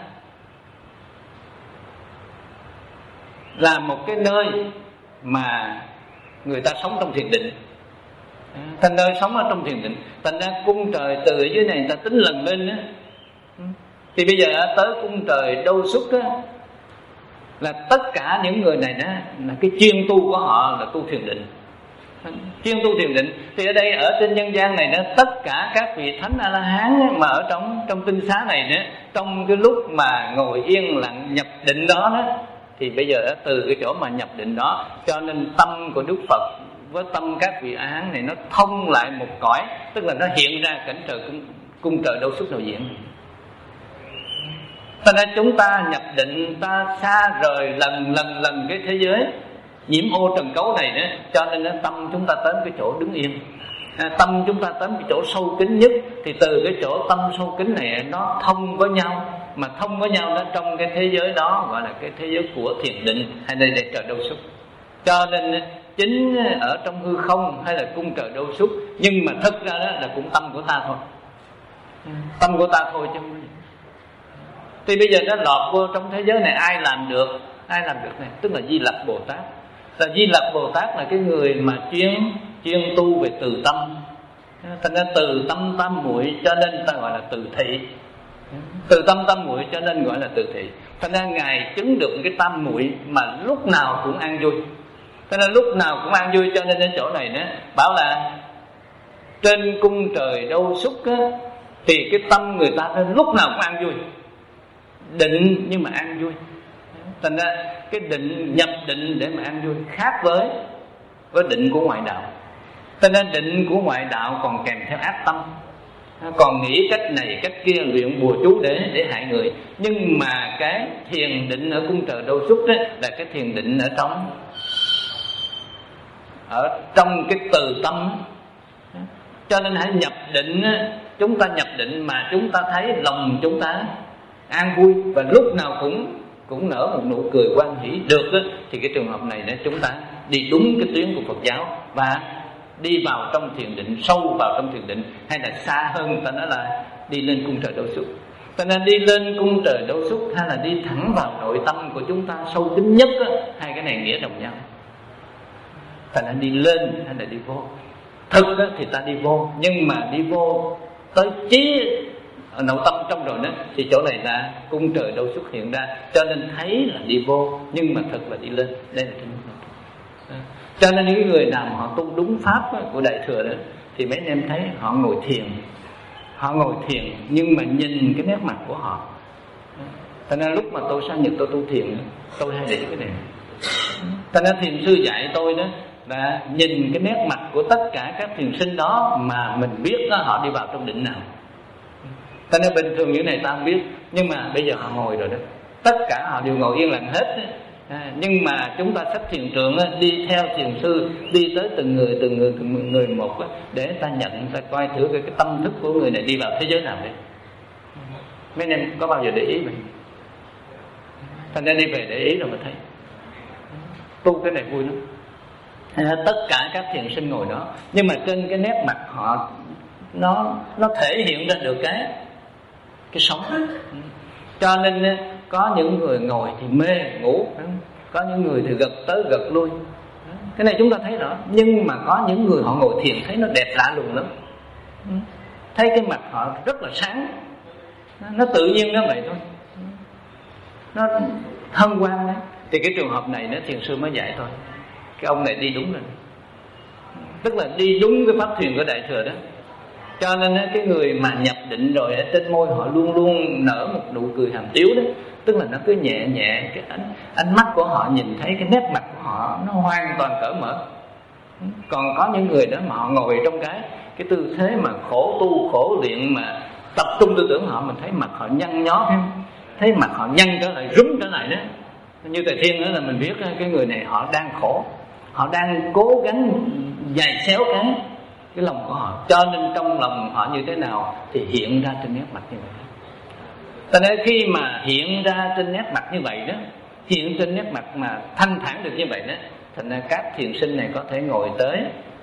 là một cái nơi mà người ta sống trong thiền định. Thành ra sống ở trong thiền định, thành ra cung trời từ ở dưới này người ta tính lần lên á. Thì bây giờ tới cung trời Đâu Xuất á, là tất cả những người này đó là cái chuyên tu của họ là tu thiền định, chuyên tu thiền định. Thì ở đây ở trên nhân gian này đó, tất cả các vị thánh A La Hán mà ở trong trong tinh xá này đó, trong cái lúc mà ngồi yên lặng nhập định đó đó, thì bây giờ đó, từ cái chỗ mà nhập định đó, cho nên tâm của Đức Phật với tâm các vị A Hán này nó thông lại một cõi, tức là nó hiện ra cảnh trời cung, cung trời Đâu Xuất nội diện. Cho nên chúng ta nhập định, ta xa rời lần lần lần cái thế giới nhiễm ô trần cấu này nữa, cho nên nó tâm chúng ta tới cái chỗ đứng yên, à, tâm chúng ta tới cái chỗ sâu kín nhất. Thì từ cái chỗ tâm sâu kín này nó thông với nhau, mà thông với nhau đó trong cái thế giới đó gọi là cái thế giới của thiền định, hay đây là trời Đâu Xuất. Cho nên chính ở trong hư không hay là cung trời Đâu Xuất, nhưng mà thực ra đó là cũng tâm của ta thôi, tâm của ta thôi chứ. Thì bây giờ nó lọt vô trong thế giới này, ai làm được? Ai làm được này? Tức là Di Lặc Bồ Tát. Là Di Lặc Bồ Tát là cái người mà chuyên chuyên tu về từ tâm. Thành ra từ tâm tam muội cho nên ta gọi là từ thị. Từ tâm tam muội cho nên gọi là từ thị. Thành ra ngài chứng được cái tam muội mà lúc nào cũng an vui. Thành ra lúc nào cũng an vui, cho nên đến chỗ này nữa bảo là trên cung trời Đâu Xuất á, thì cái tâm người ta lúc nào cũng an vui, định nhưng mà an vui. Thành ra cái định, nhập định để mà an vui khác với với định của ngoại đạo. Thành ra định của ngoại đạo còn kèm theo ác tâm, còn nghĩ cách này cách kia, luyện bùa chú để để hại người. Nhưng mà cái thiền định ở cung trời Đâu Xuất đó là cái thiền định ở trong ở trong cái từ tâm. Cho nên hãy nhập định, chúng ta nhập định mà chúng ta thấy lòng chúng ta an vui và lúc nào cũng cũng nở một nụ cười hoan hỷ được đó, thì cái trường hợp này để chúng ta đi đúng cái tuyến của Phật giáo và đi vào trong thiền định, sâu vào trong thiền định, hay là xa hơn ta nói là đi lên cung trời Đâu Xuất. Cho nên đi lên cung trời Đâu Xuất hay là đi thẳng vào nội tâm của chúng ta sâu kín nhất đó, hai cái này nghĩa đồng nhau. Thành ra đi lên hay là đi vô, thực đó thì ta đi vô, nhưng mà đi vô tới trí ở nội tâm trong rồi đó, thì chỗ này là cung trời Đâu Xuất hiện ra, cho nên thấy là đi vô nhưng mà thực là đi lên. Đây là trường hợp. Cho nên những người nào mà họ tu đúng pháp của Đại Thừa đó, thì mấy anh em thấy họ ngồi thiền, họ ngồi thiền nhưng mà nhìn cái nét mặt của họ. Thành ra lúc mà tôi sang Nhật tôi tu thiền, tôi hay để cái này. Thành ra thiền sư dạy tôi đó là nhìn cái nét mặt của tất cả các thiền sinh đó mà mình biết đó, họ đi vào trong định nào. Cho nên bình thường như này ta không biết, nhưng mà bây giờ họ ngồi rồi đó, tất cả họ đều ngồi yên lặng hết. À, nhưng mà chúng ta sách thiền trường á, đi theo thiền sư, đi tới từng người từng người từng người một á, để ta nhận, ta coi thử cái, cái tâm thức của người này đi vào thế giới nào đấy. Mấy anh em có bao giờ để ý vậy? Thành ra đi về để ý rồi mà thấy tu cái này vui lắm. À, tất cả các thiền sinh ngồi đó, nhưng mà trên cái nét mặt họ nó nó thể hiện ra được cái cái sống. Cho nên có những người ngồi thì mê ngủ, có những người thì gật tới gật lui, cái này chúng ta thấy rõ. Nhưng mà có những người họ ngồi thiền thấy nó đẹp lạ lùng lắm, thấy cái mặt họ rất là sáng, nó tự nhiên nó vậy thôi, nó hân hoan đấy. Thì cái trường hợp này nó thiền sư mới dạy thôi, cái ông này đi đúng rồi, tức là đi đúng cái pháp thuyền của Đại Thừa đó. Cho nên cái người mà nhập định rồi ở trên môi họ luôn luôn nở một nụ cười hàm tiếu đó, tức là nó cứ nhẹ nhẹ, cái ánh ánh mắt của họ nhìn thấy cái nét mặt của họ nó hoàn toàn cởi mở. Còn có những người đó mà họ ngồi trong cái cái tư thế mà khổ tu khổ luyện, mà tập trung tư tưởng họ, mình thấy mặt họ nhăn nhó, thấy mặt họ nhăn trở lại, rúm trở lại đó. Như Thầy Thiên đó là mình biết cái người này họ đang khổ, họ đang cố gắng giày xéo cái cái lòng của họ, cho nên trong lòng họ như thế nào thì hiện ra trên nét mặt như vậy. Cho nên khi mà hiện ra trên nét mặt như vậy đó, hiện trên nét mặt mà thanh thản được như vậy đó, thành ra các thiền sinh này có thể ngồi tới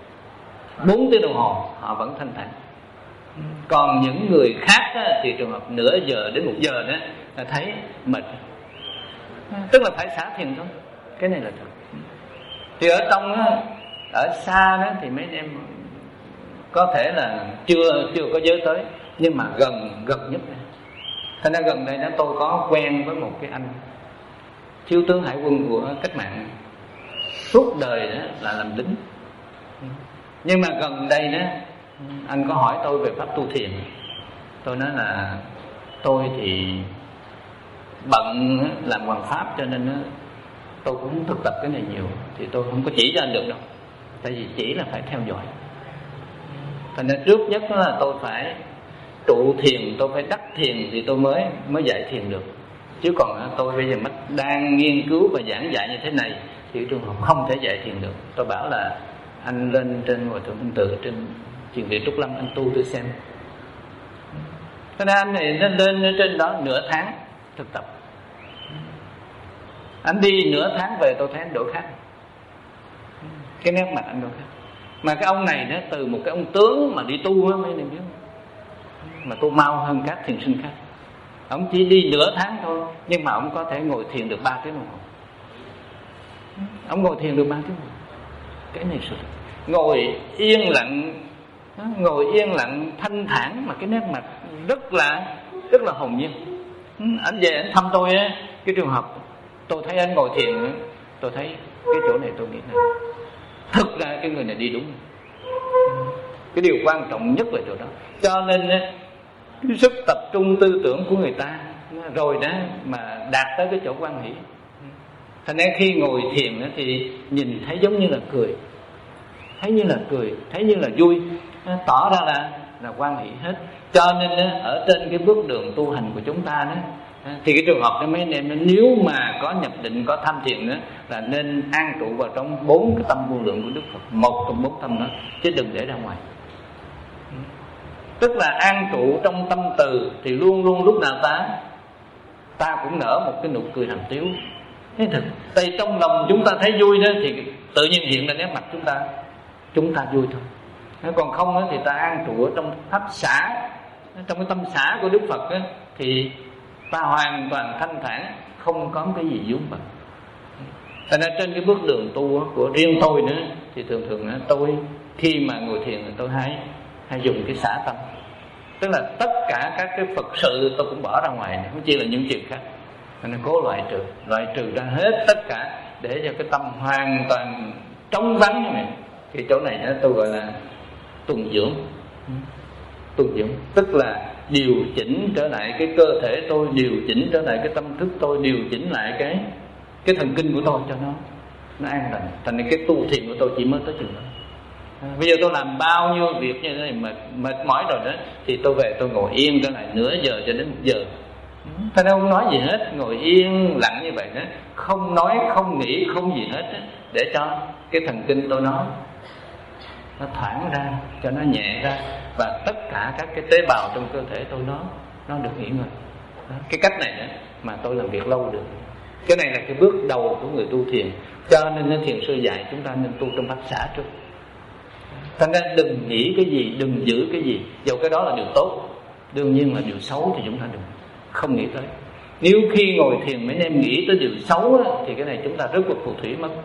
bốn tiếng đồng hồ họ vẫn thanh thản. Còn những người khác đó, thì trường hợp nửa giờ đến một giờ đó là thấy mệt, tức là phải xả thiền thôi. Cái này là thật. Thì ở trong đó, ở xa đó thì mấy em có thể là chưa chưa có giới tới, nhưng mà gần gần nhất này. Thành ra gần đây đó tôi có quen với một cái anh thiếu tướng hải quân của cách mạng, suốt đời đó là làm lính. Nhưng mà gần đây đó anh có hỏi tôi về pháp tu thiền. Tôi nói là tôi thì bận làm hoàng pháp, cho nên tôi cũng không thực tập cái này nhiều, thì tôi không có chỉ cho anh được đâu. Tại vì chỉ là phải theo dõi. Thành ra trước nhất là tôi phải trụ thiền, tôi phải đắc thiền thì tôi mới mới dạy thiền được. Chứ còn tôi bây giờ mới đang nghiên cứu và giảng dạy như thế này thì trường hợp không thể dạy thiền được. Tôi bảo là anh lên trên Hòa Thượng Minh Tự, trên Thiền viện Trúc Lâm, anh tu tôi xem. Thế nên anh này lên lên trên đó nửa tháng thực tập. Anh đi nửa tháng về tôi thấy anh đổi khác, cái nét mặt anh đổi khác. Mà cái ông này nó từ một cái ông tướng mà đi tu á, mấy người biết, mà tu mau hơn các thiền sinh khác. Ông chỉ đi nửa tháng thôi, nhưng mà ông có thể ngồi thiền được ba tiếng đồng hồ. Ông ngồi thiền được ba tiếng đồng hồ. Cái này sự ngồi yên lặng, ngồi yên lặng thanh thản, mà cái nét mặt rất là rất là hồn nhiên. Anh về anh thăm tôi á, cái trường hợp tôi thấy anh ngồi thiền, tôi thấy cái chỗ này tôi nghĩ là thực ra cái người này đi đúng. Cái điều quan trọng nhất là chỗ đó. Cho nên cái sức tập trung tư tưởng của người ta rồi đó mà đạt tới cái chỗ quan hỷ. Thành ra khi ngồi thiền thì nhìn thấy giống như là cười, thấy như là cười, thấy như là vui, tỏ ra là là quan hỷ hết. Cho nên ở trên cái bước đường tu hành của chúng ta đó, thì cái trường hợp đó mấy anh em, nếu mà có nhập định, có tham thiền đó, là nên an trụ vào trong bốn cái tâm vô lượng của Đức Phật, một trong bốn tâm đó, chứ đừng để ra ngoài. Tức là an trụ trong tâm từ thì luôn luôn lúc nào ta ta cũng nở một cái nụ cười hàm tiếu. Thế thực, tại trong lòng chúng ta thấy vui đó thì tự nhiên hiện lên nét mặt chúng ta chúng ta vui thôi. Còn không đó, thì ta an trụ ở trong pháp xã, trong cái tâm xã của Đức Phật đó, thì ta hoàn toàn thanh thản, không có cái gì vướng bận. Thành ra trên cái bước đường tu của riêng tôi nữa thì thường thường tôi khi mà ngồi thiền thì tôi hay hay dùng cái xả tâm, tức là tất cả các cái Phật sự tôi cũng bỏ ra ngoài, không chỉ là những chuyện khác. Nên cố loại trừ loại trừ ra hết tất cả để cho cái tâm hoàn toàn trống vắng như này. Thì chỗ này đó tôi gọi là tuần dưỡng. Tuần dưỡng tức là điều chỉnh trở lại cái cơ thể tôi, điều chỉnh trở lại cái tâm thức tôi, điều chỉnh lại cái cái thần kinh của tôi cho nó nó an lành. Thành nên cái tu thiền của tôi chỉ mới tới chừng đó. À, bây giờ tôi làm bao nhiêu việc như thế này mệt mệt mỏi rồi đó, thì tôi về tôi ngồi yên trở lại nửa giờ cho đến một giờ. Thành ra không nói gì hết, ngồi yên lặng như vậy đó, không nói, không nghĩ, không gì hết đó, để cho cái thần kinh tôi nó nó thoảng ra, cho nó nhẹ ra, và tất cả các cái tế bào trong cơ thể tôi nó nó được nghỉ ngơi. Đó, cái cách này đó mà tôi làm việc lâu được. Cái này là cái bước đầu của người tu thiền. Cho nên thiền sư dạy chúng ta nên tu trong pháp xã trước. Thành ra đừng nghĩ cái gì, đừng giữ cái gì, dầu cái đó là điều tốt, đương nhiên là điều xấu thì chúng ta đừng không nghĩ tới. Nếu khi ngồi thiền mấy em nghĩ tới điều xấu đó, thì cái này chúng ta rất là phù thủy mất.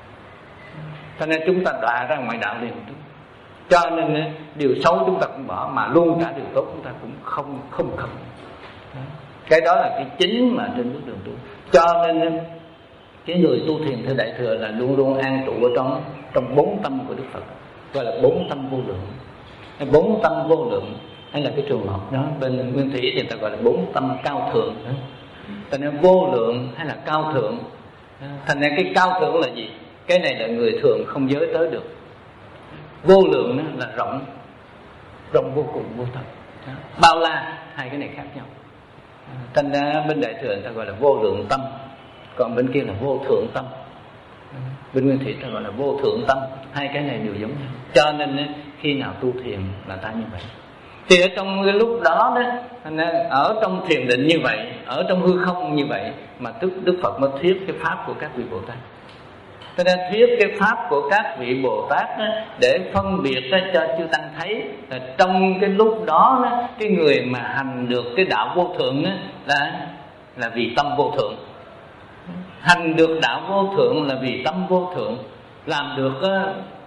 Cho nên chúng ta đọa ra ngoài đạo liền. Cho nên điều xấu chúng ta cũng bỏ, mà luôn cả điều tốt chúng ta cũng không không cần. Cái đó là cái chính mà trên bước đường tu. Cho nên cái người tu thiền theo Đại Thừa là luôn luôn an trụ ở trong trong bốn tâm của Đức Phật, gọi là bốn tâm vô lượng. Bốn tâm vô lượng hay là cái trường hợp đó bên Nguyên Thủy thì người ta gọi là bốn tâm cao thượng. Thành ra vô lượng hay là cao thượng. Thành ra cái cao thượng là gì? Cái này là người thường không giới tới được. Vô lượng là rộng, rộng vô cùng vô tận, bao la, hai cái này khác nhau. Thành ra bên Đại Thừa người ta gọi là vô lượng tâm, còn bên kia là vô thượng tâm. Bên Nguyên Thủy ta gọi là vô thượng tâm, hai cái này đều giống nhau. Cho nên khi nào tu thiền là ta như vậy. Thì ở trong cái lúc đó đó, ở trong thiền định như vậy, ở trong hư không như vậy, mà tức Đức Phật mới thuyết cái pháp của các vị Bồ Tát. Cho nên thuyết cái pháp của các vị Bồ Tát đó, để phân biệt đó, cho chư tăng thấy là trong cái lúc đó, đó cái người mà hành được cái đạo vô thượng đó, là là vì tâm vô thượng. Hành được đạo vô thượng là vì tâm vô thượng. Làm được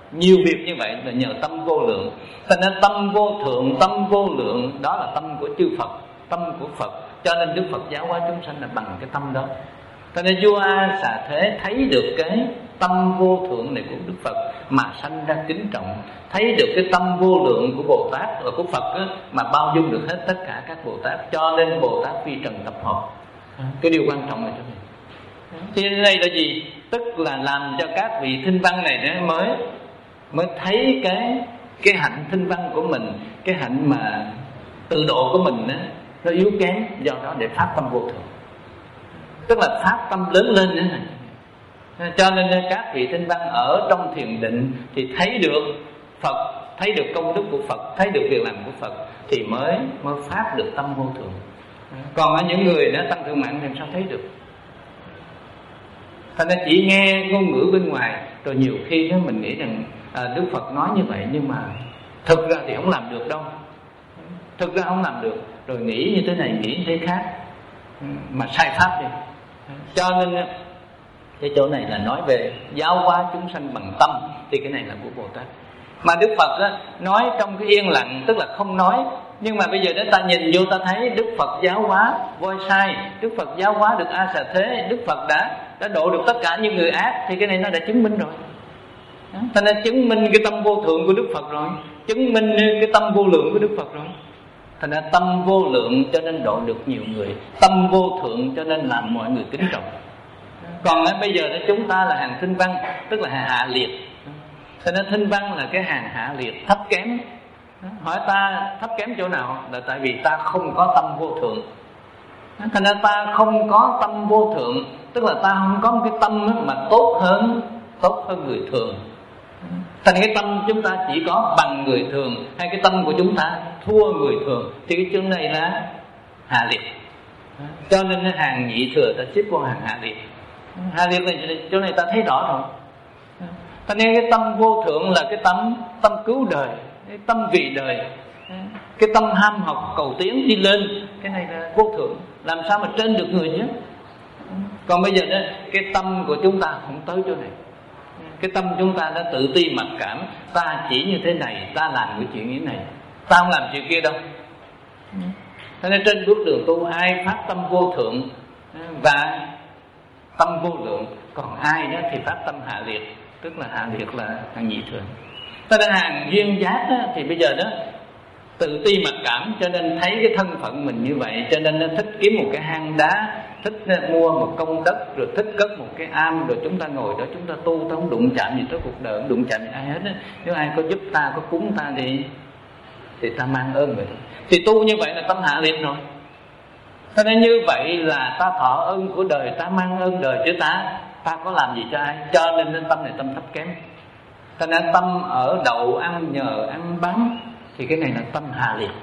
nhiều việc như vậy là nhờ tâm vô lượng. Cho nên tâm vô thượng, tâm vô lượng đó là tâm của chư Phật, tâm của Phật. Cho nên Đức Phật giáo hóa chúng sanh là bằng cái tâm đó. Cho nên vua A Xà Thế thấy được cái tâm vô thượng này của Đức Phật mà sanh ra kính trọng, thấy được cái tâm vô lượng của Bồ Tát và của Phật đó, mà bao dung được hết tất cả các Bồ Tát. Cho nên Bồ Tát phi trần tập hợp. Cái điều quan trọng là chỗ này. Thì đây là gì? Tức là làm cho các vị thinh văn này mới mới thấy cái cái hạnh thinh văn của mình, cái hạnh mà tự độ của mình đó, nó yếu kém, do đó để phát tâm vô thượng, tức là phát tâm lớn lên nữa này. Cho nên các vị thinh văn ở trong thiền định thì thấy được Phật, thấy được công đức của Phật, thấy được việc làm của Phật thì mới mới phát được tâm vô thượng. Còn ở những người đó tăng thượng mạng thì sao thấy được? Thành ra chỉ nghe ngôn ngữ bên ngoài, rồi nhiều khi đó mình nghĩ rằng à, Đức Phật nói như vậy, nhưng mà thực ra thì không làm được đâu. Thực ra không làm được, rồi nghĩ như thế này, nghĩ như thế khác, mà sai pháp đi. Cho nên cái chỗ này là nói về giáo hóa chúng sanh bằng tâm, thì cái này là của Bồ Tát. Mà Đức Phật đó, nói trong cái yên lặng, tức là không nói. Nhưng mà bây giờ để ta nhìn vô ta thấy Đức Phật giáo hóa voi sai, Đức Phật giáo hóa được A Xà Thế, Đức Phật đã đã độ được tất cả những người ác, thì cái này nó đã chứng minh rồi. Cho nên chứng minh cái tâm vô thượng của Đức Phật rồi, chứng minh cái tâm vô lượng của Đức Phật rồi. Thành ra tâm vô lượng cho nên độ được nhiều người, tâm vô thượng cho nên làm mọi người kính trọng. Còn bây giờ đó chúng ta là hàng thinh văn, tức là hàng hạ liệt. Cho nên thinh văn là cái hàng hạ liệt, thấp kém. Hỏi ta thấp kém chỗ nào? Là tại vì ta không có tâm vô thượng. Thành ra ta không có tâm vô thượng, tức là ta không có một cái tâm mà tốt hơn tốt hơn người thường. Thành cái tâm chúng ta chỉ có bằng người thường, hay cái tâm của chúng ta thua người thường, thì cái chương này là hạ liệt. Cho nên hàng nhị thừa ta xếp vào hàng hạ liệt. Hạ liệt này chỗ này ta thấy rõ rồi. Cho nên cái tâm vô thượng là cái tâm tâm cứu đời, cái tâm vì đời, cái tâm ham học cầu tiến đi lên, cái này là vô thượng. Làm sao mà trên được người nhé? Còn bây giờ đó, cái tâm của chúng ta không tới chỗ này. Cái tâm chúng ta đã tự ti mặc cảm, ta chỉ như thế này, ta làm cái chuyện như thế này, ta không làm chuyện kia đâu. Cho nên trên bước đường tu, ai phát tâm vô thượng và tâm vô lượng, còn ai đó thì phát tâm hạ liệt, tức là hạ liệt là hàng nhị thừa. Cho nên hàng duyên giác đó, thì bây giờ đó tự ti mặc cảm, cho nên thấy cái thân phận mình như vậy, cho nên nó thích kiếm một cái hang đá, thích mua một công đất, rồi thích cất một cái am, rồi chúng ta ngồi đó chúng ta tu, ta không đụng chạm gì tới cuộc đời, không đụng chạm gì ai hết á. Nếu ai có giúp ta, có cúng ta thì thì ta mang ơn vậy. Thì tu như vậy là tâm hạ liệt rồi. Cho nên như vậy là ta thọ ơn của đời, ta mang ơn đời chứ ta ta có làm gì cho ai. Cho nên tâm này tâm thấp kém. Cho nên tâm ở đậu ăn nhờ ăn bám, thì cái này là tâm hạ liệt.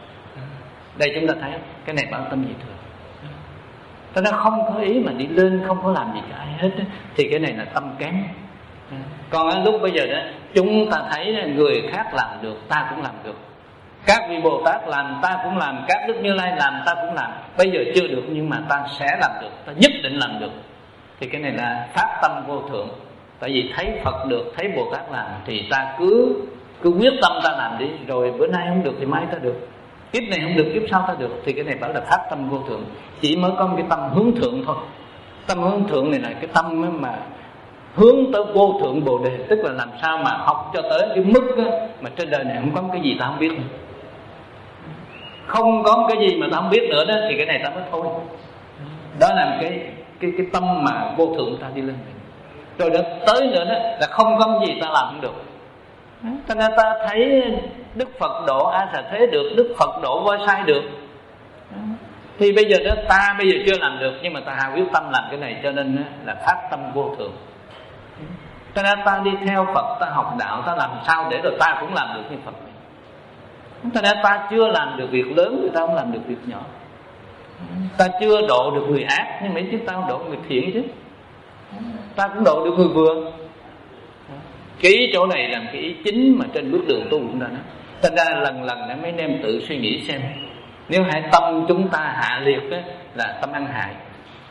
Đây chúng ta thấy cái này bảo tâm dị thừa. Cho nên không có ý mà đi lên, không có làm gì cho ai hết, thì cái này là tâm kém. Còn ở lúc bây giờ đó, chúng ta thấy người khác làm được, ta cũng làm được. Các vị Bồ Tát làm ta cũng làm, các Đức Như Lai làm ta cũng làm. Bây giờ chưa được nhưng mà ta sẽ làm được, ta nhất định làm được. Thì cái này là phát tâm vô thượng. Tại vì thấy Phật được, thấy Bồ Tát làm, thì ta cứ cứ quyết tâm ta làm đi. Rồi bữa nay không được thì mai ta được, kiếp này không được kiếp sau ta được. Thì cái này bảo là phát tâm vô thượng. Chỉ mới có một cái tâm hướng thượng thôi. Tâm hướng thượng này là cái tâm mà hướng tới vô thượng Bồ Đề. Tức là làm sao mà học cho tới cái mức đó, mà trên đời này không có cái gì ta không biết nữa. Không có cái gì mà ta không biết nữa đó, thì cái này ta mới thôi. Đó là cái cái cái tâm mà vô thượng ta đi lên. Rồi đó, tới nữa đó là không có cái gì ta làm không được. Cho nên ta thấy Đức Phật độ A Xà Thế được, Đức Phật độ voi sai được. Thì bây giờ đó ta bây giờ chưa làm được, nhưng mà ta hạ quyết tâm làm cái này, cho nên là phát tâm vô thượng. Cho nên ta đi theo Phật, ta học đạo, ta làm sao để rồi ta cũng làm được như Phật. Cho nên ta chưa làm được việc lớn thì ta không làm được việc nhỏ. Ta chưa độ được người ác, nhưng mấy chúng ta độ người thiện chứ. Ta cũng độ được người vừa. Cái ý chỗ này là cái ý chính mà trên bước đường tu cũng đã nói. Thành ra lần lần để mấy em tự suy nghĩ xem, nếu hãy tâm chúng ta hạ liệt đó, là tâm ăn hại.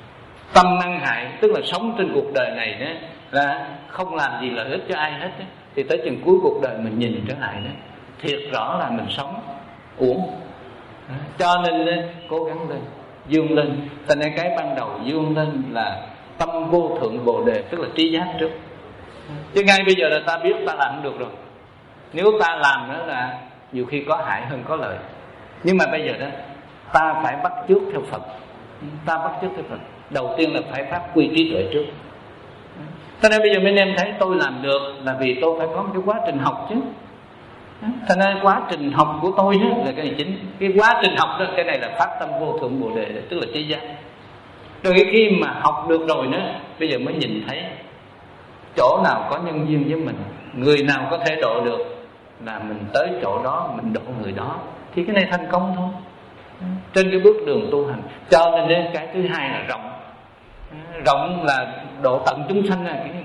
Tâm ăn hại tức là sống trên cuộc đời này đó, là không làm gì lợi ích cho ai hết đó. thì tới chừng cuối cuộc đời mình nhìn trở lại đó, thiệt rõ là mình sống uổng. Cho nên cố gắng lên, dương lên. Cho nên cái ban đầu dương lên là tâm vô thượng bồ đề, tức là trí giác trước. Chứ ngay bây giờ là ta biết ta làm không được rồi. Nếu ta làm nữa là nhiều khi có hại hơn có lợi. Nhưng mà bây giờ đó ta phải bắt chước theo Phật. Ta bắt chước theo Phật. Đầu tiên là phải phát quy trí tuệ trước. Cho nên bây giờ mấy em thấy tôi làm được là vì tôi phải có một cái quá trình học chứ. Cho nên quá trình học của tôi đó là cái này chính. Cái quá trình học đó, cái này là phát tâm vô thượng bồ đề, tức là trí giác. Rồi khi mà học được rồi nữa, bây giờ mới nhìn thấy chỗ nào có nhân duyên với mình, người nào có thể độ được là mình tới chỗ đó, mình độ người đó. Thì cái này thành công thôi trên cái bước đường tu hành. Cho nên cái thứ hai là rộng. Rộng là độ tận chúng sanh là cái này.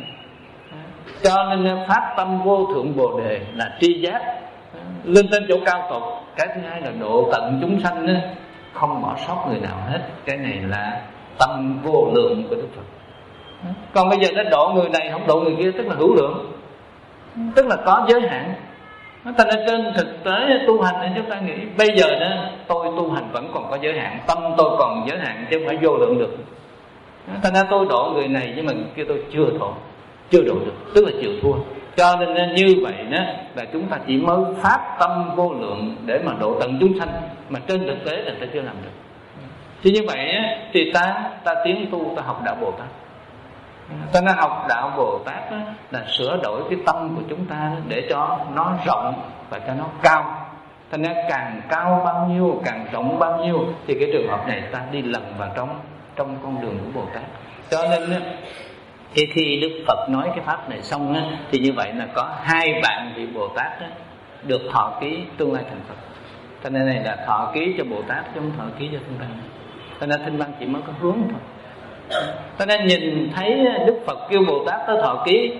Cho nên phát tâm vô thượng bồ đề là tri giác, lên trên chỗ cao tột. Cái thứ hai là độ tận chúng sanh đó, không bỏ sót người nào hết. Cái này là tâm vô lượng của Đức Phật. Còn bây giờ nó độ người này không độ người kia, tức là hữu lượng, tức là có giới hạn. Thành ra trên thực tế tu hành thì chúng ta nghĩ bây giờ đó tôi tu hành vẫn còn có giới hạn, tâm tôi còn giới hạn chứ không phải vô lượng được. Thành ra tôi độ người này nhưng mà kia tôi chưa độ, chưa độ được, tức là chịu thua. Cho nên như vậy đó là chúng ta chỉ mới phát tâm vô lượng để mà độ tận chúng sanh, mà trên thực tế là ta chưa làm được. Thì như vậy á, thì ta ta tiến tu, ta học đạo Bồ Tát. Ta nói học đạo Bồ Tát á, là sửa đổi cái tâm của chúng ta để cho nó rộng và cho nó cao. Thành ra càng cao bao nhiêu, càng rộng bao nhiêu thì cái trường hợp này ta đi lần vào trong trong con đường của Bồ Tát. Cho nên á, khi khi Đức Phật nói cái pháp này xong á, thì như vậy là có hai vạn vị Bồ Tát á, được thọ ký tương lai thành Phật. Cho nên này là thọ ký cho Bồ Tát chứ không thọ ký cho Thanh Văn. Cho nên Thanh Văn chỉ mới có hướng thôi. Cho nên nhìn thấy Đức Phật kêu Bồ Tát tới thọ ký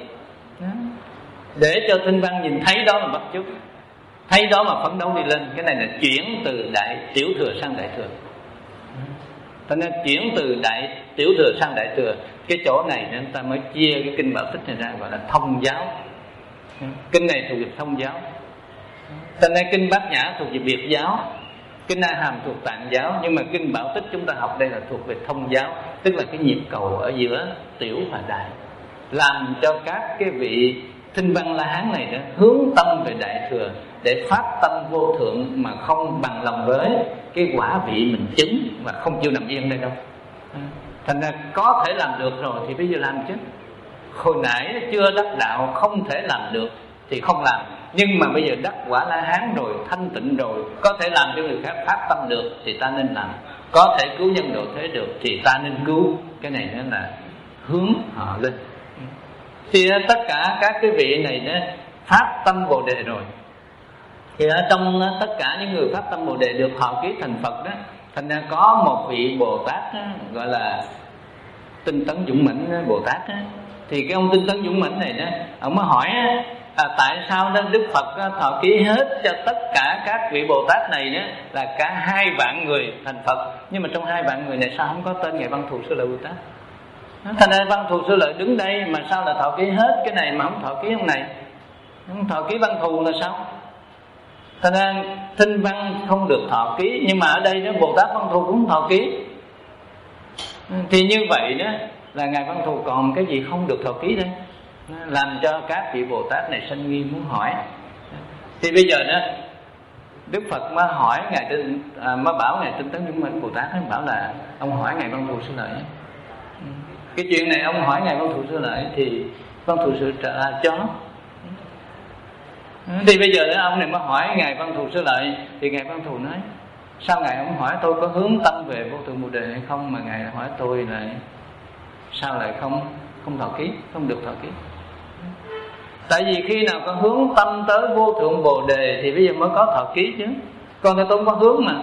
để cho Thanh Văn nhìn thấy đó mà bắt chước, thấy đó mà phấn đấu đi lên. Cái này là chuyển từ đại tiểu thừa sang đại thừa. Cho nên chuyển từ đại tiểu thừa sang đại thừa, cái chỗ này nên ta mới chia cái kinh Bảo Tích này ra gọi là thông giáo. Kinh này thuộc về thông giáo. Cho nên kinh Bát Nhã thuộc về biệt giáo, kinh A Hàm thuộc Tạng giáo, nhưng mà kinh Bảo Tích chúng ta học đây là thuộc về thông giáo, tức là cái nhịp cầu ở giữa tiểu và đại, làm cho các cái vị Thinh Văn La Hán này đó hướng tâm về đại thừa để phát tâm vô thượng, mà không bằng lòng với cái quả vị mình chứng mà không chịu nằm yên đây đâu. Thành ra có thể làm được rồi thì bây giờ làm chứ. Hồi nãy chưa đắc đạo không thể làm được thì không làm, nhưng mà bây giờ đắc quả La Hán rồi, thanh tịnh rồi, có thể làm cho người khác phát tâm được thì ta nên làm. Có thể cứu nhân độ thế được thì ta nên cứu. Cái này nó là hướng họ lên. Thì tất cả các cái vị này nó phát tâm Bồ Đề rồi, thì ở trong tất cả những người phát tâm Bồ Đề được thọ ký thành Phật đó, thành ra có một vị Bồ Tát đó, gọi là Tinh Tấn Dũng Mãnh Bồ Tát đó. Thì cái ông Tinh Tấn Dũng Mãnh này đó, ông mới hỏi à, tại sao đó Đức Phật thọ ký hết cho tất cả các vị Bồ Tát này đó là cả hai vạn người thành Phật, nhưng mà trong hai vạn người này sao không có tên Ngài Văn Thù Sư Lợi Bồ Tát? Thành ra Văn Thù Sư Lợi đứng đây mà sao là thọ ký hết cái này mà không thọ ký ông này, không thọ ký Văn Thù là sao? Thành ra Thinh Văn không được thọ ký, nhưng mà ở đây đó Bồ Tát Văn Thù cũng thọ ký. Thì như vậy đó là Ngài Văn Thù còn cái gì không được thọ ký đây, làm cho các vị Bồ Tát này sanh nghi muốn hỏi. Thì bây giờ đó Đức Phật mới hỏi Ngài Tinh, à, mới bảo Ngài Tinh Tấn Dũng Mãnh Bồ Tát, bảo là ông hỏi Ngài Văn Thù Sư Lợi. Cái chuyện này ông hỏi Ngài Văn Thù Sư Lợi thì Văn Thù Sư trả lời cho. Thì bây giờ đó ông này mới hỏi Ngài Văn Thù Sư Lợi, thì Ngài Văn Thù nói sao Ngài ông hỏi tôi có hướng tâm về vô thượng Bồ Đề hay không, mà Ngài hỏi tôi là sao lại không không thọ ký, không được thọ ký. Tại vì khi nào có hướng tâm tới vô thượng Bồ Đề thì bây giờ mới có thọ ký chứ, còn tôi không có hướng mà.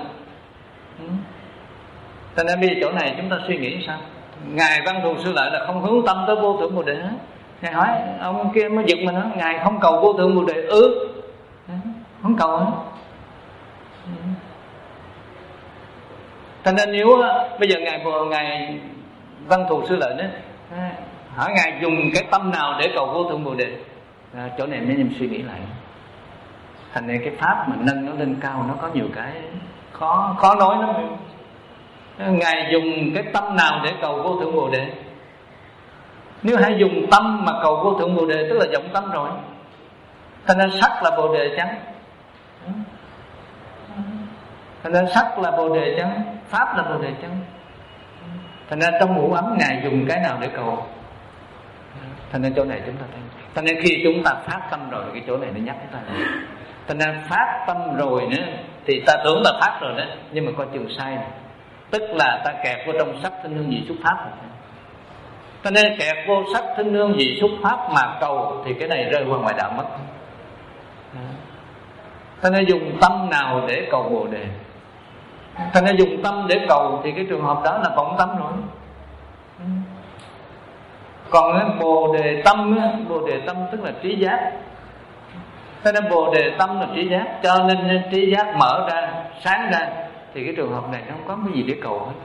Cho nên bây giờ chỗ này chúng ta suy nghĩ sao? Ngài Văn Thù Sư Lợi là không hướng tâm tới vô thượng Bồ Đề hết. Ngài hỏi ông kia mới giật mình nói Ngài không cầu vô thượng Bồ Đề. Ừ, không cầu hết. Cho nên nếu bây giờ Ngài Ngài Văn Thù Sư Lợi đó hỏi Ngài dùng cái tâm nào để cầu vô thượng Bồ Đề, À, chỗ này mấy em suy nghĩ lại. Thành ra cái pháp mà nâng nó lên cao nó có nhiều cái khó khó nói lắm. Ngài dùng cái tâm nào để cầu vô thượng Bồ Đề? Nếu hãy dùng tâm mà cầu vô thượng Bồ Đề tức là vọng tâm rồi. Thành ra sắc là Bồ Đề chăng? Thành ra sắc là Bồ Đề chăng? Pháp là Bồ Đề chăng? Thành ra trong ngũ ấm Ngài dùng cái nào để cầu? Thành ra chỗ này chúng ta thấy. Thành ra khi chúng ta phát tâm rồi, cái chỗ này nó nhắc chúng ta. Thành ra phát tâm rồi nữa thì ta tưởng ta phát rồi đó, nhưng mà coi chừng sai này. Tức là ta kẹt vô trong sắc thanh hương vị xúc pháp rồi. Cho nên kẹt vô sắc thanh hương vị xúc pháp mà cầu thì cái này rơi qua ngoại đạo mất. Cho nên dùng tâm nào để cầu Bồ Đề? Cho nên dùng tâm để cầu thì cái trường hợp đó là vọng tâm rồi. Còn cái Bồ Đề tâm, Bồ Đề tâm tức là trí giác. Cho nên Bồ Đề tâm là trí giác, cho nên trí giác mở ra, sáng ra thì cái trường hợp này nó không có cái gì để cầu hết.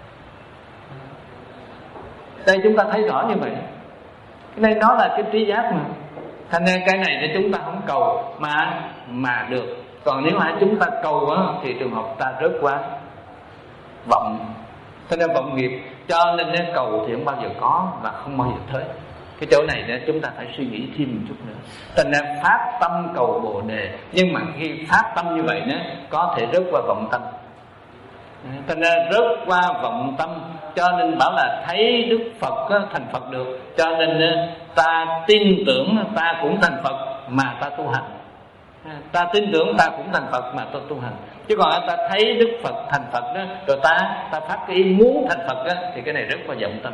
Đây chúng ta thấy rõ như vậy. Cái này nó là cái trí giác mà. Thành nên cái này thì chúng ta không cầu mà mà được. Còn nếu hãy chúng ta cầu á, thì trường hợp ta rớt qua vọng. Cho nên vọng nghiệp, cho nên nếu cầu thì không bao giờ có và không bao giờ tới. Cái chỗ này để chúng ta phải suy nghĩ thêm một chút nữa. Thành ra phát tâm cầu Bồ Đề, nhưng mà khi phát tâm như vậy nữa có thể rớt qua vọng tâm. Thành ra rớt qua vọng tâm, cho nên bảo là thấy Đức Phật thành Phật được. Cho nên ta tin tưởng ta cũng thành Phật mà ta tu hành. Ta tin tưởng ta cũng thành Phật mà ta tu hành. Chứ còn ta thấy Đức Phật thành Phật đó, rồi ta ta phát cái ý muốn thành Phật đó, thì cái này rất là vọng tâm.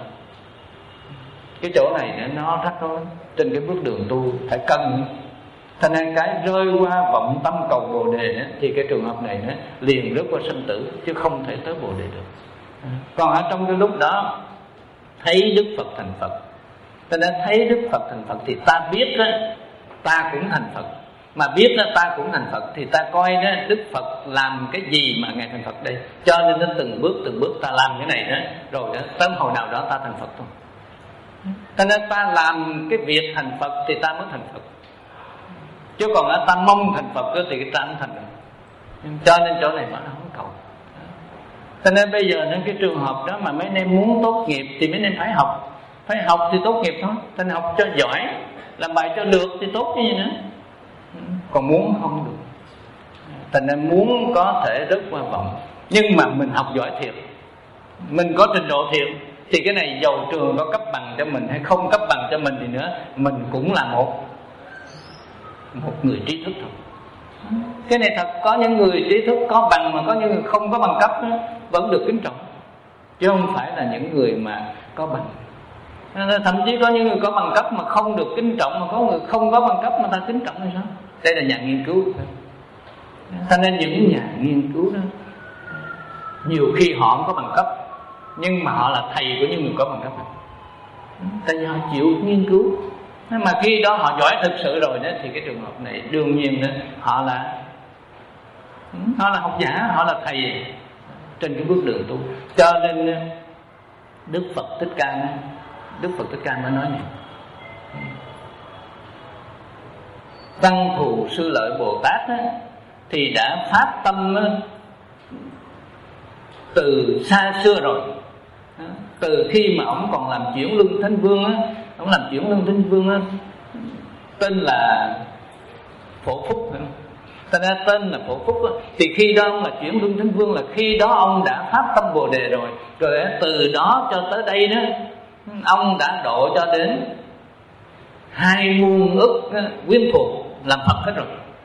Cái chỗ này nó rắc rối trên cái bước đường tu phải cân. Thành ra cái rơi qua vọng tâm cầu Bồ Đề đó, thì cái trường hợp này nó liền rớt qua sinh tử, chứ không thể tới Bồ Đề được. Còn ở trong cái lúc đó thấy Đức Phật thành Phật, ta đã thấy Đức Phật thành Phật thì ta biết đó, ta cũng thành Phật. Mà biết đó, ta cũng thành Phật thì ta coi đó, Đức Phật làm cái gì mà Ngài thành Phật đây. Cho nên nó từng bước từng bước ta làm cái này đó, rồi đó tới hồi nào đó ta thành Phật thôi. Cho nên ta làm cái việc thành Phật thì ta mới thành Phật. Chứ còn là ta mong thành Phật đó, thì ta không thành được. Cho nên chỗ này mà nó không cầu. Cho nên bây giờ nên cái trường hợp đó mà mấy anh em muốn tốt nghiệp thì mấy anh em phải học. Phải học thì tốt nghiệp thôi. Cho nên học cho giỏi, làm bài cho được thì tốt như vậy nữa. Còn muốn không được. Cho nên muốn có thể rất qua vọng, nhưng mà mình học giỏi thiệt, mình có trình độ thiệt, thì cái này dầu trường có cấp bằng cho mình hay không cấp bằng cho mình thì nữa, mình cũng là một một người trí thức thôi. Cái này thật, có những người trí thức có bằng mà có những người không có bằng cấp đó, vẫn được kính trọng, chứ không phải là những người mà có bằng. Thậm chí có những người có bằng cấp mà không được kính trọng, mà có người không có bằng cấp mà ta kính trọng hay sao? Đây là nhà nghiên cứu. Cho nên những nhà nghiên cứu đó nhiều khi họ không có bằng cấp, nhưng mà họ là thầy của những người có bằng cấp. Tại vì họ chịu nghiên cứu. Mà khi đó họ giỏi thực sự rồi đó, thì cái trường hợp này đương nhiên đó, họ là họ là học giả, họ là thầy trên cái bước đường tu. Cho nên Đức Phật Thích Ca Đức Phật Thích Ca mới nói này: Văn Thù Sư Lợi Bồ Tát á, thì đã phát tâm á, từ xa xưa rồi. Từ khi mà ông còn làm chuyển luân thánh vương á, ông làm chuyển luân thánh vương á, tên là Phổ Phúc, tên là tên là Phổ Phúc á. Thì khi đó ông là chuyển luân thánh vương, là khi đó ông đã phát tâm Bồ Đề rồi. Rồi từ đó cho tới đây đó, ông đã độ cho đến hai muôn ức quyến thuộc làm Phật hết rồi.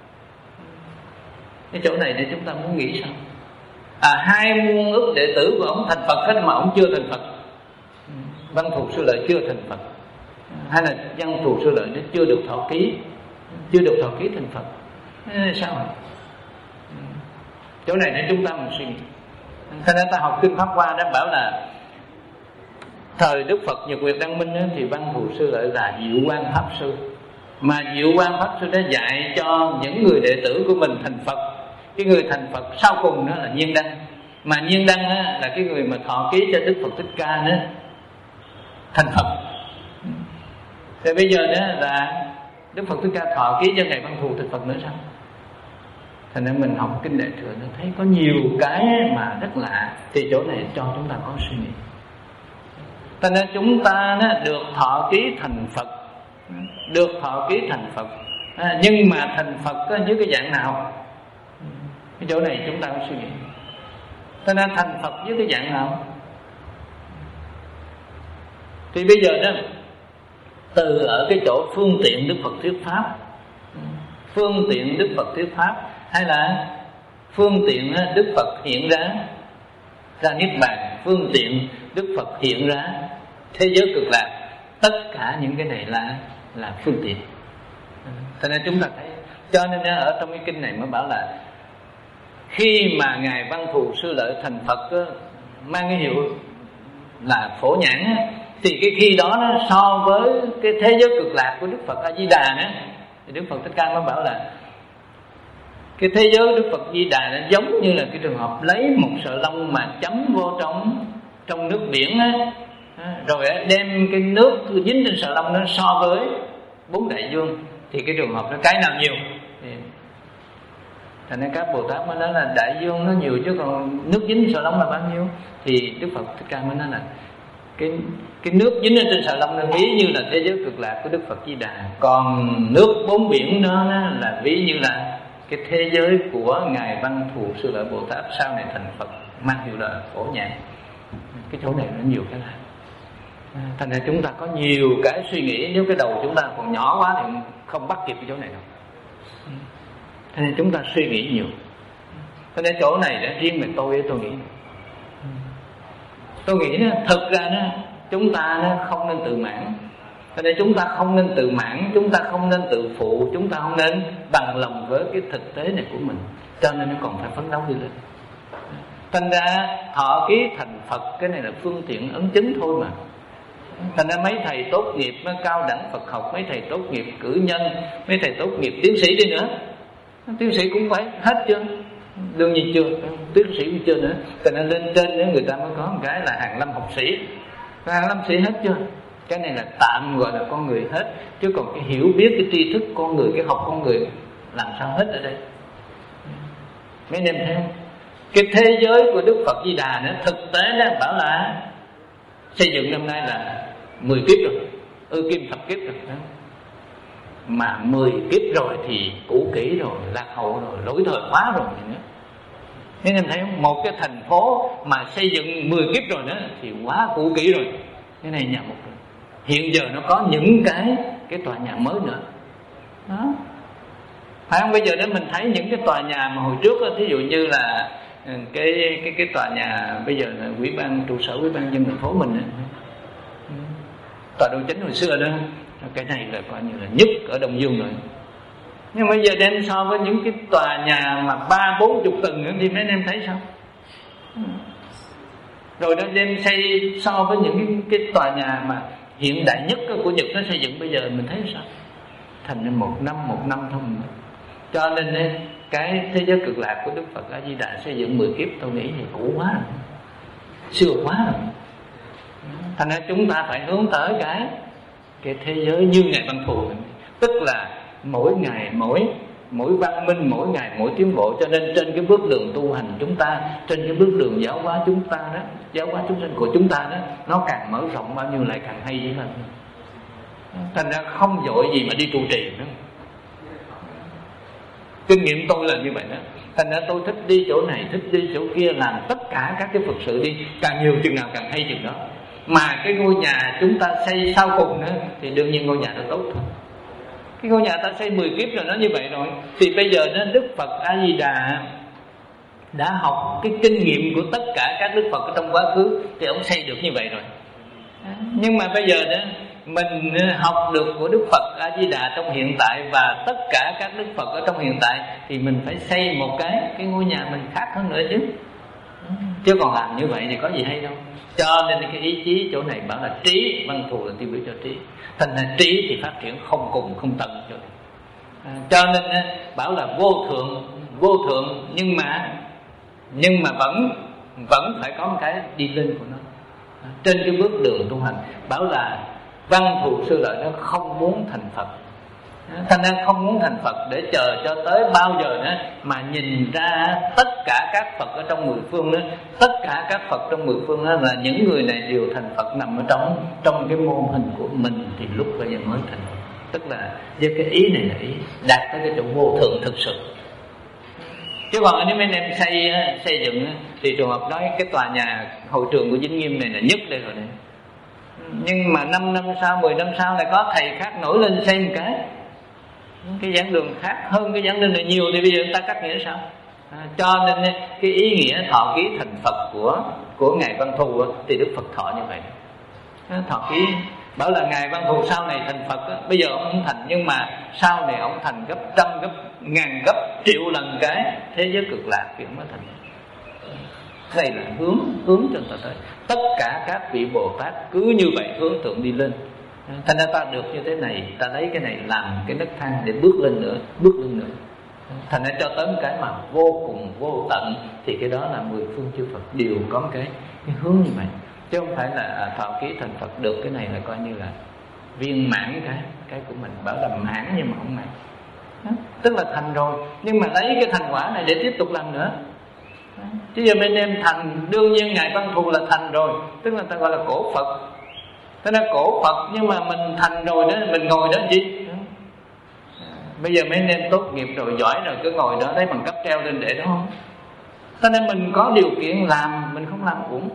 Cái chỗ này để chúng ta muốn nghĩ sao? À, hai muôn ức đệ tử của ông thành Phật hết mà ông chưa thành Phật. Văn Thù Sư Lợi chưa thành Phật, hay là Văn Thù Sư Lợi nó chưa được thọ ký, chưa được thọ ký thành Phật. Thế sao vậy? Chỗ này để chúng ta mình suy nghĩ. Thế nên ta học kinh Pháp Hoa đã bảo là thời Đức Phật Nhật Nguyệt Đăng Minh ấy, thì Văn Thù Sư Lợi là Diệu Quang Pháp Sư. Mà Diệu Quang Pháp Sư đã dạy cho những người đệ tử của mình thành Phật. Cái người thành Phật sau cùng đó là Nhiên Đăng. Mà Nhiên Đăng á, là cái người mà thọ ký cho Đức Phật Thích Ca nữa thành Phật. Thì bây giờ đó là Đức Phật Thích Ca thọ ký cho ngài Văn Thù Thực Phật nữa sao? Thành ra mình học kinh Đại Thừa nó thấy có nhiều cái mà rất lạ, thì chỗ này cho chúng ta có suy nghĩ. Thành ra chúng ta nó được thọ ký thành Phật, được thọ ký thành Phật, à, nhưng mà thành Phật có dưới cái dạng nào? Cái chỗ này chúng ta có suy nghĩ. Thành ra thành Phật dưới cái dạng nào? Thì bây giờ đó, từ ở cái chỗ phương tiện Đức Phật thuyết pháp, phương tiện Đức Phật thuyết pháp, hay là phương tiện Đức Phật hiện ra ra niết bàn, phương tiện Đức Phật hiện ra thế giới cực lạc, tất cả những cái này là là phương tiện. Cho nên chúng ta thấy, cho nên ở trong cái kinh này mới bảo là khi mà ngài Văn Thù Sư Lợi thành Phật đó, mang cái hiệu là Phổ Nhãn, thì cái khi đó nó so với cái thế giới cực lạc của Đức Phật A Di Đà nữa, thì Đức Phật Thích Ca mới bảo là cái thế giới Đức Phật Di Đà nó giống như là cái trường hợp lấy một sợi lông mà chấm vô trong trong nước biển á, rồi đem cái nước dính trên sợi lông nó so với bốn đại dương, thì cái trường hợp nó cái nào nhiều? Thì thành ra các Bồ Tát mới nói là đại dương nó nhiều chứ còn nước dính sợi lông là bao nhiêu? Thì Đức Phật Thích Ca mới nói là cái cái nước dính trên sợi lông nó ví như là thế giới cực lạc của Đức Phật Di Đà, còn nước bốn biển đó là ví như là cái thế giới của ngài Văn Thù Sư Lợi Bồ Tát sau này thành Phật, mang hiệu là Phổ Nhãn. Cái chỗ này nó nhiều cái lạ. Thành ra chúng ta có nhiều cái suy nghĩ, nếu cái đầu chúng ta còn nhỏ quá thì không bắt kịp cái chỗ này đâu. Thành ra chúng ta suy nghĩ nhiều. Thành ra chỗ này đã riêng về tôi tôi nghĩ. Tôi nghĩ đó, thực ra đó, chúng ta đó, không nên tự mãn. Cho nên chúng ta không nên tự mãn, chúng ta không nên tự phụ, chúng ta không nên bằng lòng với cái thực tế này của mình. Cho nên nó còn phải phấn đấu đi lên. Thành ra thọ ký thành Phật, cái này là phương tiện ấn chứng thôi mà. Thành ra mấy thầy tốt nghiệp cao đẳng Phật học, mấy thầy tốt nghiệp cử nhân, mấy thầy tốt nghiệp tiến sĩ đi nữa, tiến sĩ cũng phải hết chưa? Đương nhiên chưa, tiến sĩ cũng chưa nữa. Thành ra lên trên nữa người ta mới có một cái là hàn lâm học sĩ. Hàn lâm sĩ hết chưa? Cái này là tạm gọi là con người hết, chứ còn cái hiểu biết, cái tri thức con người, cái học con người làm sao hết ở đây. Mấy anh em thấy không? Cái thế giới của Đức Phật Di Đà nữa, thực tế đó bảo là xây dựng năm nay là mười kiếp rồi, ư kim thập kiếp rồi đó. Mà mười kiếp rồi thì cũ kỹ rồi, lạc hậu rồi, lỗi thời quá rồi nữa. Nên em thấy không? Một cái thành phố mà xây dựng mười kiếp rồi nữa thì quá cũ kỹ rồi. Cái này nhà một rồi. Hiện giờ nó có những cái cái tòa nhà mới nữa đó, phải không? Bây giờ để mình thấy những cái tòa nhà mà hồi trước đó, thí dụ như là cái cái cái tòa nhà bây giờ là ủy ban trụ sở ủy ban dân thành phố mình đó. Tòa Đô Chánh hồi xưa đó, cái này là coi như là nhất ở Đông Dương rồi. Nhưng bây giờ đem so với những cái tòa nhà mà ba bốn chục tầng nữa thì mấy anh em thấy sao? Rồi nó đem xây so với những cái, cái tòa nhà mà hiện đại nhất của Nhật nó xây dựng bây giờ mình thấy sao? Thành nên một năm một năm thôi. Cho nên cái thế giới cực lạc của Đức Phật A Di Đà xây dựng mười kiếp tôi nghĩ thì cũ quá rồi, xưa quá rồi. Thành ra chúng ta phải hướng tới cái cái thế giới như ngài Văn Thù, tức là mỗi ngày mỗi mỗi văn minh, mỗi ngày mỗi tiến bộ. Cho nên trên cái bước đường tu hành chúng ta, trên cái bước đường giáo hóa chúng ta đó, giáo hóa chúng sinh của chúng ta đó, nó càng mở rộng bao nhiêu lại càng hay dữ hơn. Thành ra không vội gì mà đi trụ trì nữa. Kinh nghiệm tôi là như vậy đó. Thành ra tôi thích đi chỗ này, thích đi chỗ kia, làm tất cả các cái Phật sự đi, càng nhiều chừng nào càng hay chừng đó. Mà cái ngôi nhà chúng ta xây sau cùng nữa thì đương nhiên ngôi nhà nó tốt thôi. Cái ngôi nhà ta xây mười kiếp rồi nó như vậy rồi, thì bây giờ đó Đức Phật A Di Đà đã học cái kinh nghiệm của tất cả các Đức Phật ở trong quá khứ thì ông xây được như vậy rồi. Nhưng mà bây giờ đó mình học được của Đức Phật A Di Đà trong hiện tại và tất cả các Đức Phật ở trong hiện tại, thì mình phải xây một cái cái ngôi nhà mình khác hơn nữa chứ. Chứ còn làm như vậy thì có gì hay đâu. Cho nên cái ý chí chỗ này bảo là trí, Văn Thù là tiêu biểu cho trí. Thành ra trí thì phát triển không cùng không tận cho, à, cho nên bảo là vô thượng, vô thượng nhưng mà nhưng mà vẫn vẫn phải có một cái đi lên của nó. À, trên cái bước đường tu hành bảo là Văn Thù Sư Lợi nó không muốn thành Phật, Thành ra không muốn thành Phật để chờ cho tới bao giờ nữa, mà nhìn ra tất cả các Phật ở trong mười phương đó, tất cả các Phật trong mười phương đó là những người này đều thành Phật nằm ở trong trong cái mô hình của mình, thì lúc bây giờ mới thành Phật. Tức là với cái ý này là ý đạt tới cái chỗ vô thượng thực sự. Chứ còn nếu mấy anh em xây xây dựng thì trường hợp nói cái tòa nhà hội trường của Vĩnh Nghiêm này là nhất đây rồi này, nhưng mà năm năm sau, mười năm sau lại có thầy khác nổi lên xây một cái cái giảng đường khác hơn cái giảng đường này nhiều, thì bây giờ chúng ta cắt nghĩa sao? À, cho nên cái ý nghĩa thọ ký thành Phật của của ngài Văn Thù thì Đức Phật thọ như vậy. Thọ ký bảo là ngài Văn Thù sau này thành Phật á, bây giờ ông không thành, nhưng mà sau này ông thành gấp trăm, gấp ngàn, gấp triệu lần cái thế giới cực lạc thì ông mới thành. Đây là hướng hướng cho ta tới. Tất cả các vị Bồ Tát cứ như vậy hướng thượng đi lên. Thành ra ta được như thế này, ta lấy cái này làm cái nấc thang để bước lên nữa, bước lên nữa. Thành ra cho tới một cái mà vô cùng vô tận, thì cái đó là mười phương chư Phật đều có cái, cái hướng như vậy. Chứ không phải là thọ ký thành Phật được cái này là coi như là viên mãn cái cái của mình, bảo là mãn nhưng mà không mãn. Đó, tức là thành rồi, nhưng mà lấy cái thành quả này để tiếp tục làm nữa. Đó, chứ giờ bên em thành, đương nhiên ngài Văn Thù là thành rồi, tức là ta gọi là cổ Phật. Thế nên cổ Phật, nhưng mà mình thành rồi đó, mình ngồi đó gì? Bây giờ mấy anh em tốt nghiệp rồi, giỏi rồi, cứ ngồi đó lấy bằng cấp treo lên để đó không? Thế nên mình có điều kiện làm, mình không làm cũng.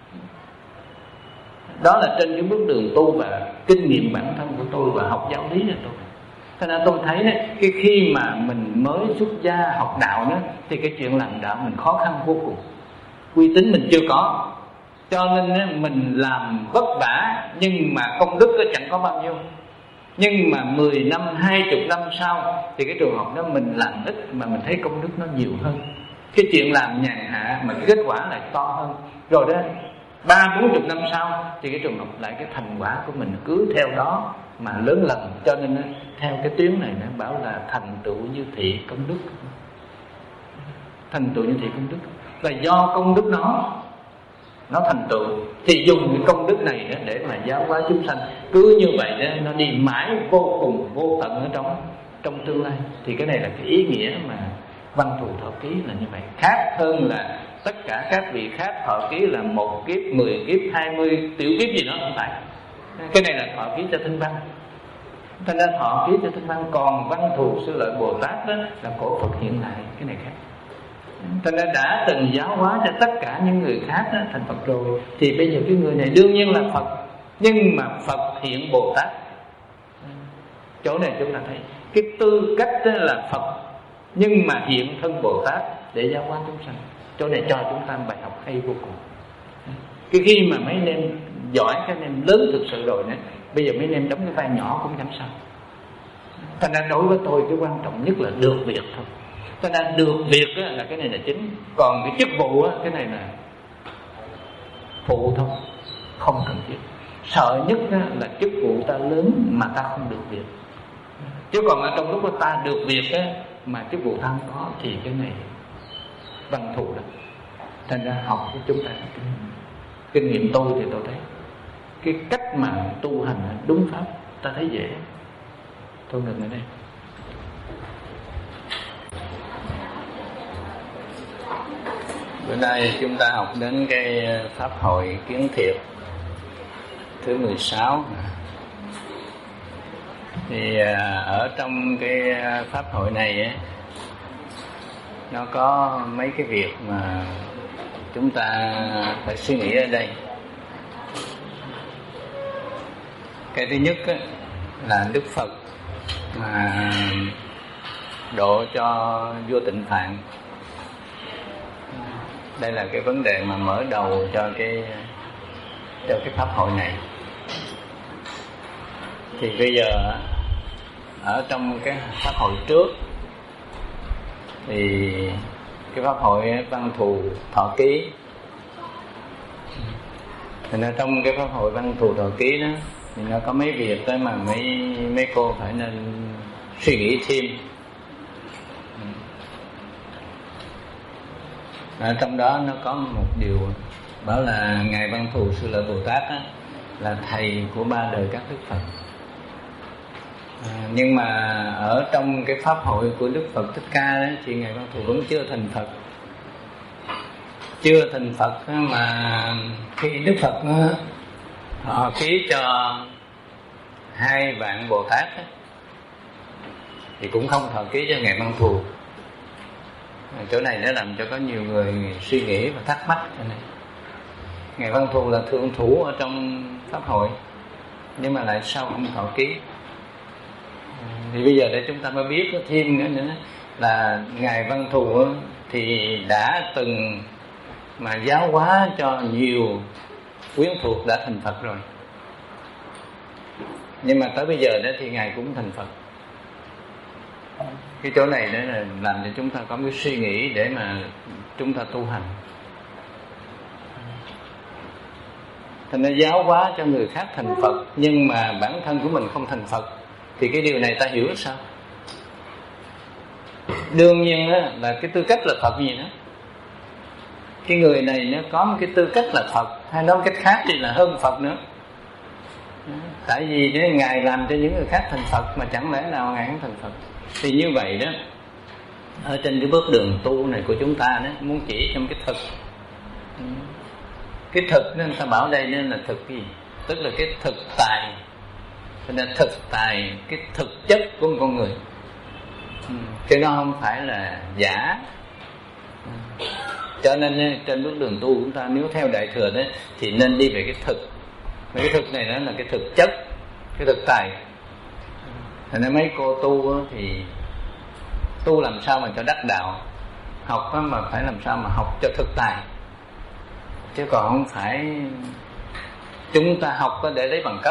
Đó là trên cái bước đường tu và kinh nghiệm bản thân của tôi và học giáo lý của tôi. Thế nên tôi thấy đấy, cái khi mà mình mới xuất gia học đạo đó, thì cái chuyện làm đạo mình khó khăn vô cùng. Uy tín mình chưa có, cho nên mình làm vất vả, nhưng mà công đức nó chẳng có bao nhiêu. Nhưng mà mười năm, hai mươi năm sau thì cái trường hợp đó mình làm ít mà mình thấy công đức nó nhiều hơn. Cái chuyện làm nhàn hạ mà cái kết quả lại to hơn. Rồi đó, ba bốn chục năm sau thì cái trường hợp lại cái thành quả của mình cứ theo đó mà lớn lần. Cho nên theo cái tuyến này nó bảo là thành tựu như thị công đức. Thành tựu như thị công đức là do công đức nó nó thành tựu, thì dùng cái công đức này để mà giáo hóa chúng sanh. Cứ như vậy đó, nó đi mãi vô cùng vô tận ở trong trong tương lai. Thì cái này là cái ý nghĩa mà Văn Thù thọ ký là như vậy. Khác hơn là tất cả các vị khác thọ ký là một kiếp, mười kiếp, hai mươi tiểu kiếp gì đó, không phải. Cái này là thọ ký cho Tinh Văn. Thành ra thọ ký cho Tinh Văn. Còn Văn Thù Sư Lợi Bồ Tát đó là cổ Phật hiện lại, cái này khác. Thành ra đã từng giáo hóa cho tất cả những người khác đó, thành Phật rồi, thì bây giờ cái người này đương nhiên là Phật, nhưng mà Phật hiện Bồ Tát. Chỗ này chúng ta thấy cái tư cách đó là Phật, nhưng mà hiện thân Bồ Tát để giáo hóa chúng sanh. Chỗ này cho chúng ta bài học hay vô cùng. Cái khi mà mấy anh em giỏi, các anh em lớn thực sự rồi nữa, bây giờ mấy anh em đóng cái vai nhỏ cũng chẳng sao. Thành ra đối với tôi cái quan trọng nhất là được việc thôi. Cho nên được việc là cái này là chính. Còn cái chức vụ cái này là phụ thôi, không cần thiết. Sợ nhất là chức vụ ta lớn mà ta không được việc. Chứ còn ở trong lúc ta được việc mà chức vụ ta không có, thì cái này Văn Thù đó. Thành ra học của chúng ta kinh, kinh nghiệm tôi thì tôi thấy cái cách mà tu hành đúng pháp ta thấy dễ. Tôi ngừng ở đây. Bữa nay chúng ta học đến cái Pháp hội Kiến Thiệp thứ mười sáu. Thì ở trong cái Pháp hội này ấy, nó có mấy cái việc mà chúng ta phải suy nghĩ ở đây. Cái thứ nhất ấy, là Đức Phật mà độ cho vua Tịnh Phạn. Đây là cái vấn đề mà mở đầu cho cái cho cái pháp hội này. Thì bây giờ ở trong cái pháp hội trước thì cái pháp hội Văn Thù thọ ký. Thì nó trong cái pháp hội Văn Thù thọ ký đó thì nó có mấy việc tới mà mấy mấy cô phải nên suy nghĩ thêm. Ở trong đó nó có một điều bảo là ngài Văn Thù Sư Lợi Bồ Tát á, là thầy của ba đời các Đức Phật. À, nhưng mà ở trong cái pháp hội của Đức Phật Thích Ca đó, thì Ngài Văn Thù vẫn chưa thành Phật. Chưa thành Phật mà khi Đức Phật họ ký cho hai vạn Bồ Tát đó, thì cũng không thọ ký cho Ngài Văn Thù. Chỗ này nó làm cho có nhiều người suy nghĩ và thắc mắc. Ngài Văn Thù là thượng thủ ở trong pháp hội, nhưng mà lại sao không thọ ký? Thì bây giờ để chúng ta mới biết có thêm nữa, nữa là Ngài Văn Thù thì đã từng mà giáo hóa cho nhiều quyến thuộc đã thành Phật rồi, nhưng mà tới bây giờ đó thì Ngài cũng thành Phật. Cái chỗ này đó là làm cho chúng ta có cái suy nghĩ để mà chúng ta tu hành. Thành ra giáo hóa cho người khác thành Phật, nhưng mà bản thân của mình không thành Phật, thì cái điều này ta hiểu sao? Đương nhiên đó, là cái tư cách là Phật gì đó, cái người này nó có một cái tư cách là Phật, hay nói cách khác thì là hơn Phật nữa. Tại vì để Ngài làm cho những người khác thành Phật, mà chẳng lẽ nào Ngài không thành Phật? Thì như vậy đó, ở trên cái bước đường tu này của chúng ta đó, muốn chỉ trong cái thực. Cái thực nên ta bảo đây nên là thực gì? Tức là cái thực tài. Cho nên thực tài, cái thực chất của một con người, chứ nó không phải là giả. Cho nên trên bước đường tu chúng ta nếu theo Đại Thừa đó thì nên đi về cái thực. Và cái thực này đó là cái thực chất, cái thực tài. Thành ra mấy cô tu thì tu làm sao mà cho đắc đạo, học mà phải làm sao mà học cho thực tài, chứ còn không phải chúng ta học để lấy bằng cấp,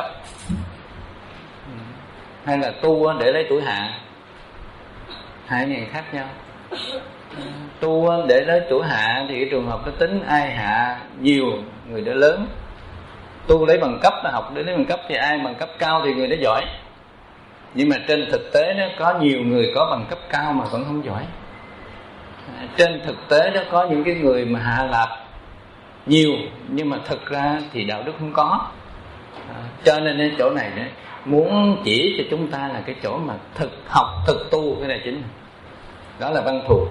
hay là tu để lấy tuổi hạ. Hai này khác nhau. Tu để lấy tuổi hạ thì cái trường hợp nó tính ai hạ nhiều người đó lớn. Tu lấy bằng cấp là học để lấy bằng cấp, thì ai bằng cấp cao thì người đó giỏi. Nhưng mà trên thực tế nó có nhiều người có bằng cấp cao mà vẫn không giỏi. Trên thực tế đó có những cái người mà hạ lạp nhiều, nhưng mà thực ra thì đạo đức không có. Cho nên cái chỗ này đó, muốn chỉ cho chúng ta là cái chỗ mà thực học, thực tu, cái này chính. Đó là Văn Thù.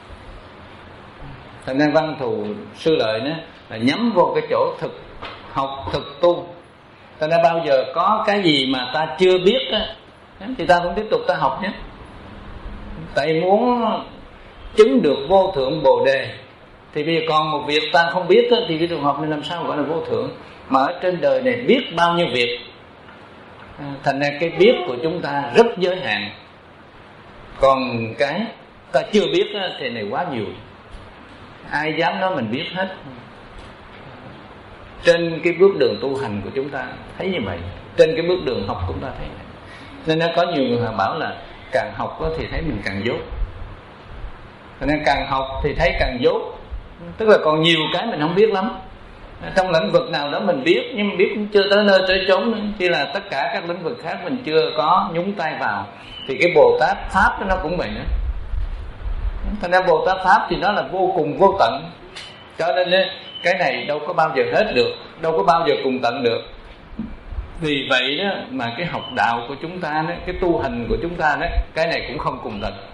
Thành ra Văn Thù Sư Lợi đó là nhắm vô cái chỗ thực học, thực tu. Thành ra bao giờ có cái gì mà ta chưa biết á, thì ta cũng tiếp tục ta học nhé. Tại muốn chứng được vô thượng Bồ Đề thì bây giờ còn một việc ta không biết á, thì cái trường hợp này làm sao gọi là vô thượng? Mà ở trên đời này biết bao nhiêu việc. Thành ra cái biết của chúng ta rất giới hạn, còn cái ta chưa biết á, thì này quá nhiều. Ai dám nói mình biết hết? Trên cái bước đường tu hành của chúng ta thấy như vậy, trên cái bước đường học của chúng ta thấy vậy. Nên nó có nhiều người bảo là càng học thì thấy mình càng dốt. Nên càng học thì thấy càng dốt, tức là còn nhiều cái mình không biết lắm. Trong lĩnh vực nào đó mình biết, nhưng mà biết cũng chưa tới nơi tới chốn nữa. Chỉ là tất cả các lĩnh vực khác mình chưa có nhúng tay vào. Thì cái Bồ Tát Pháp nó cũng vậy nữa. Thành ra Bồ Tát Pháp thì nó là vô cùng vô tận. Cho nên cái này đâu có bao giờ hết được, đâu có bao giờ cùng tận được. Vì vậy đó mà cái học đạo của chúng ta đó, cái tu hành của chúng ta đó, cái này cũng không cùng tận.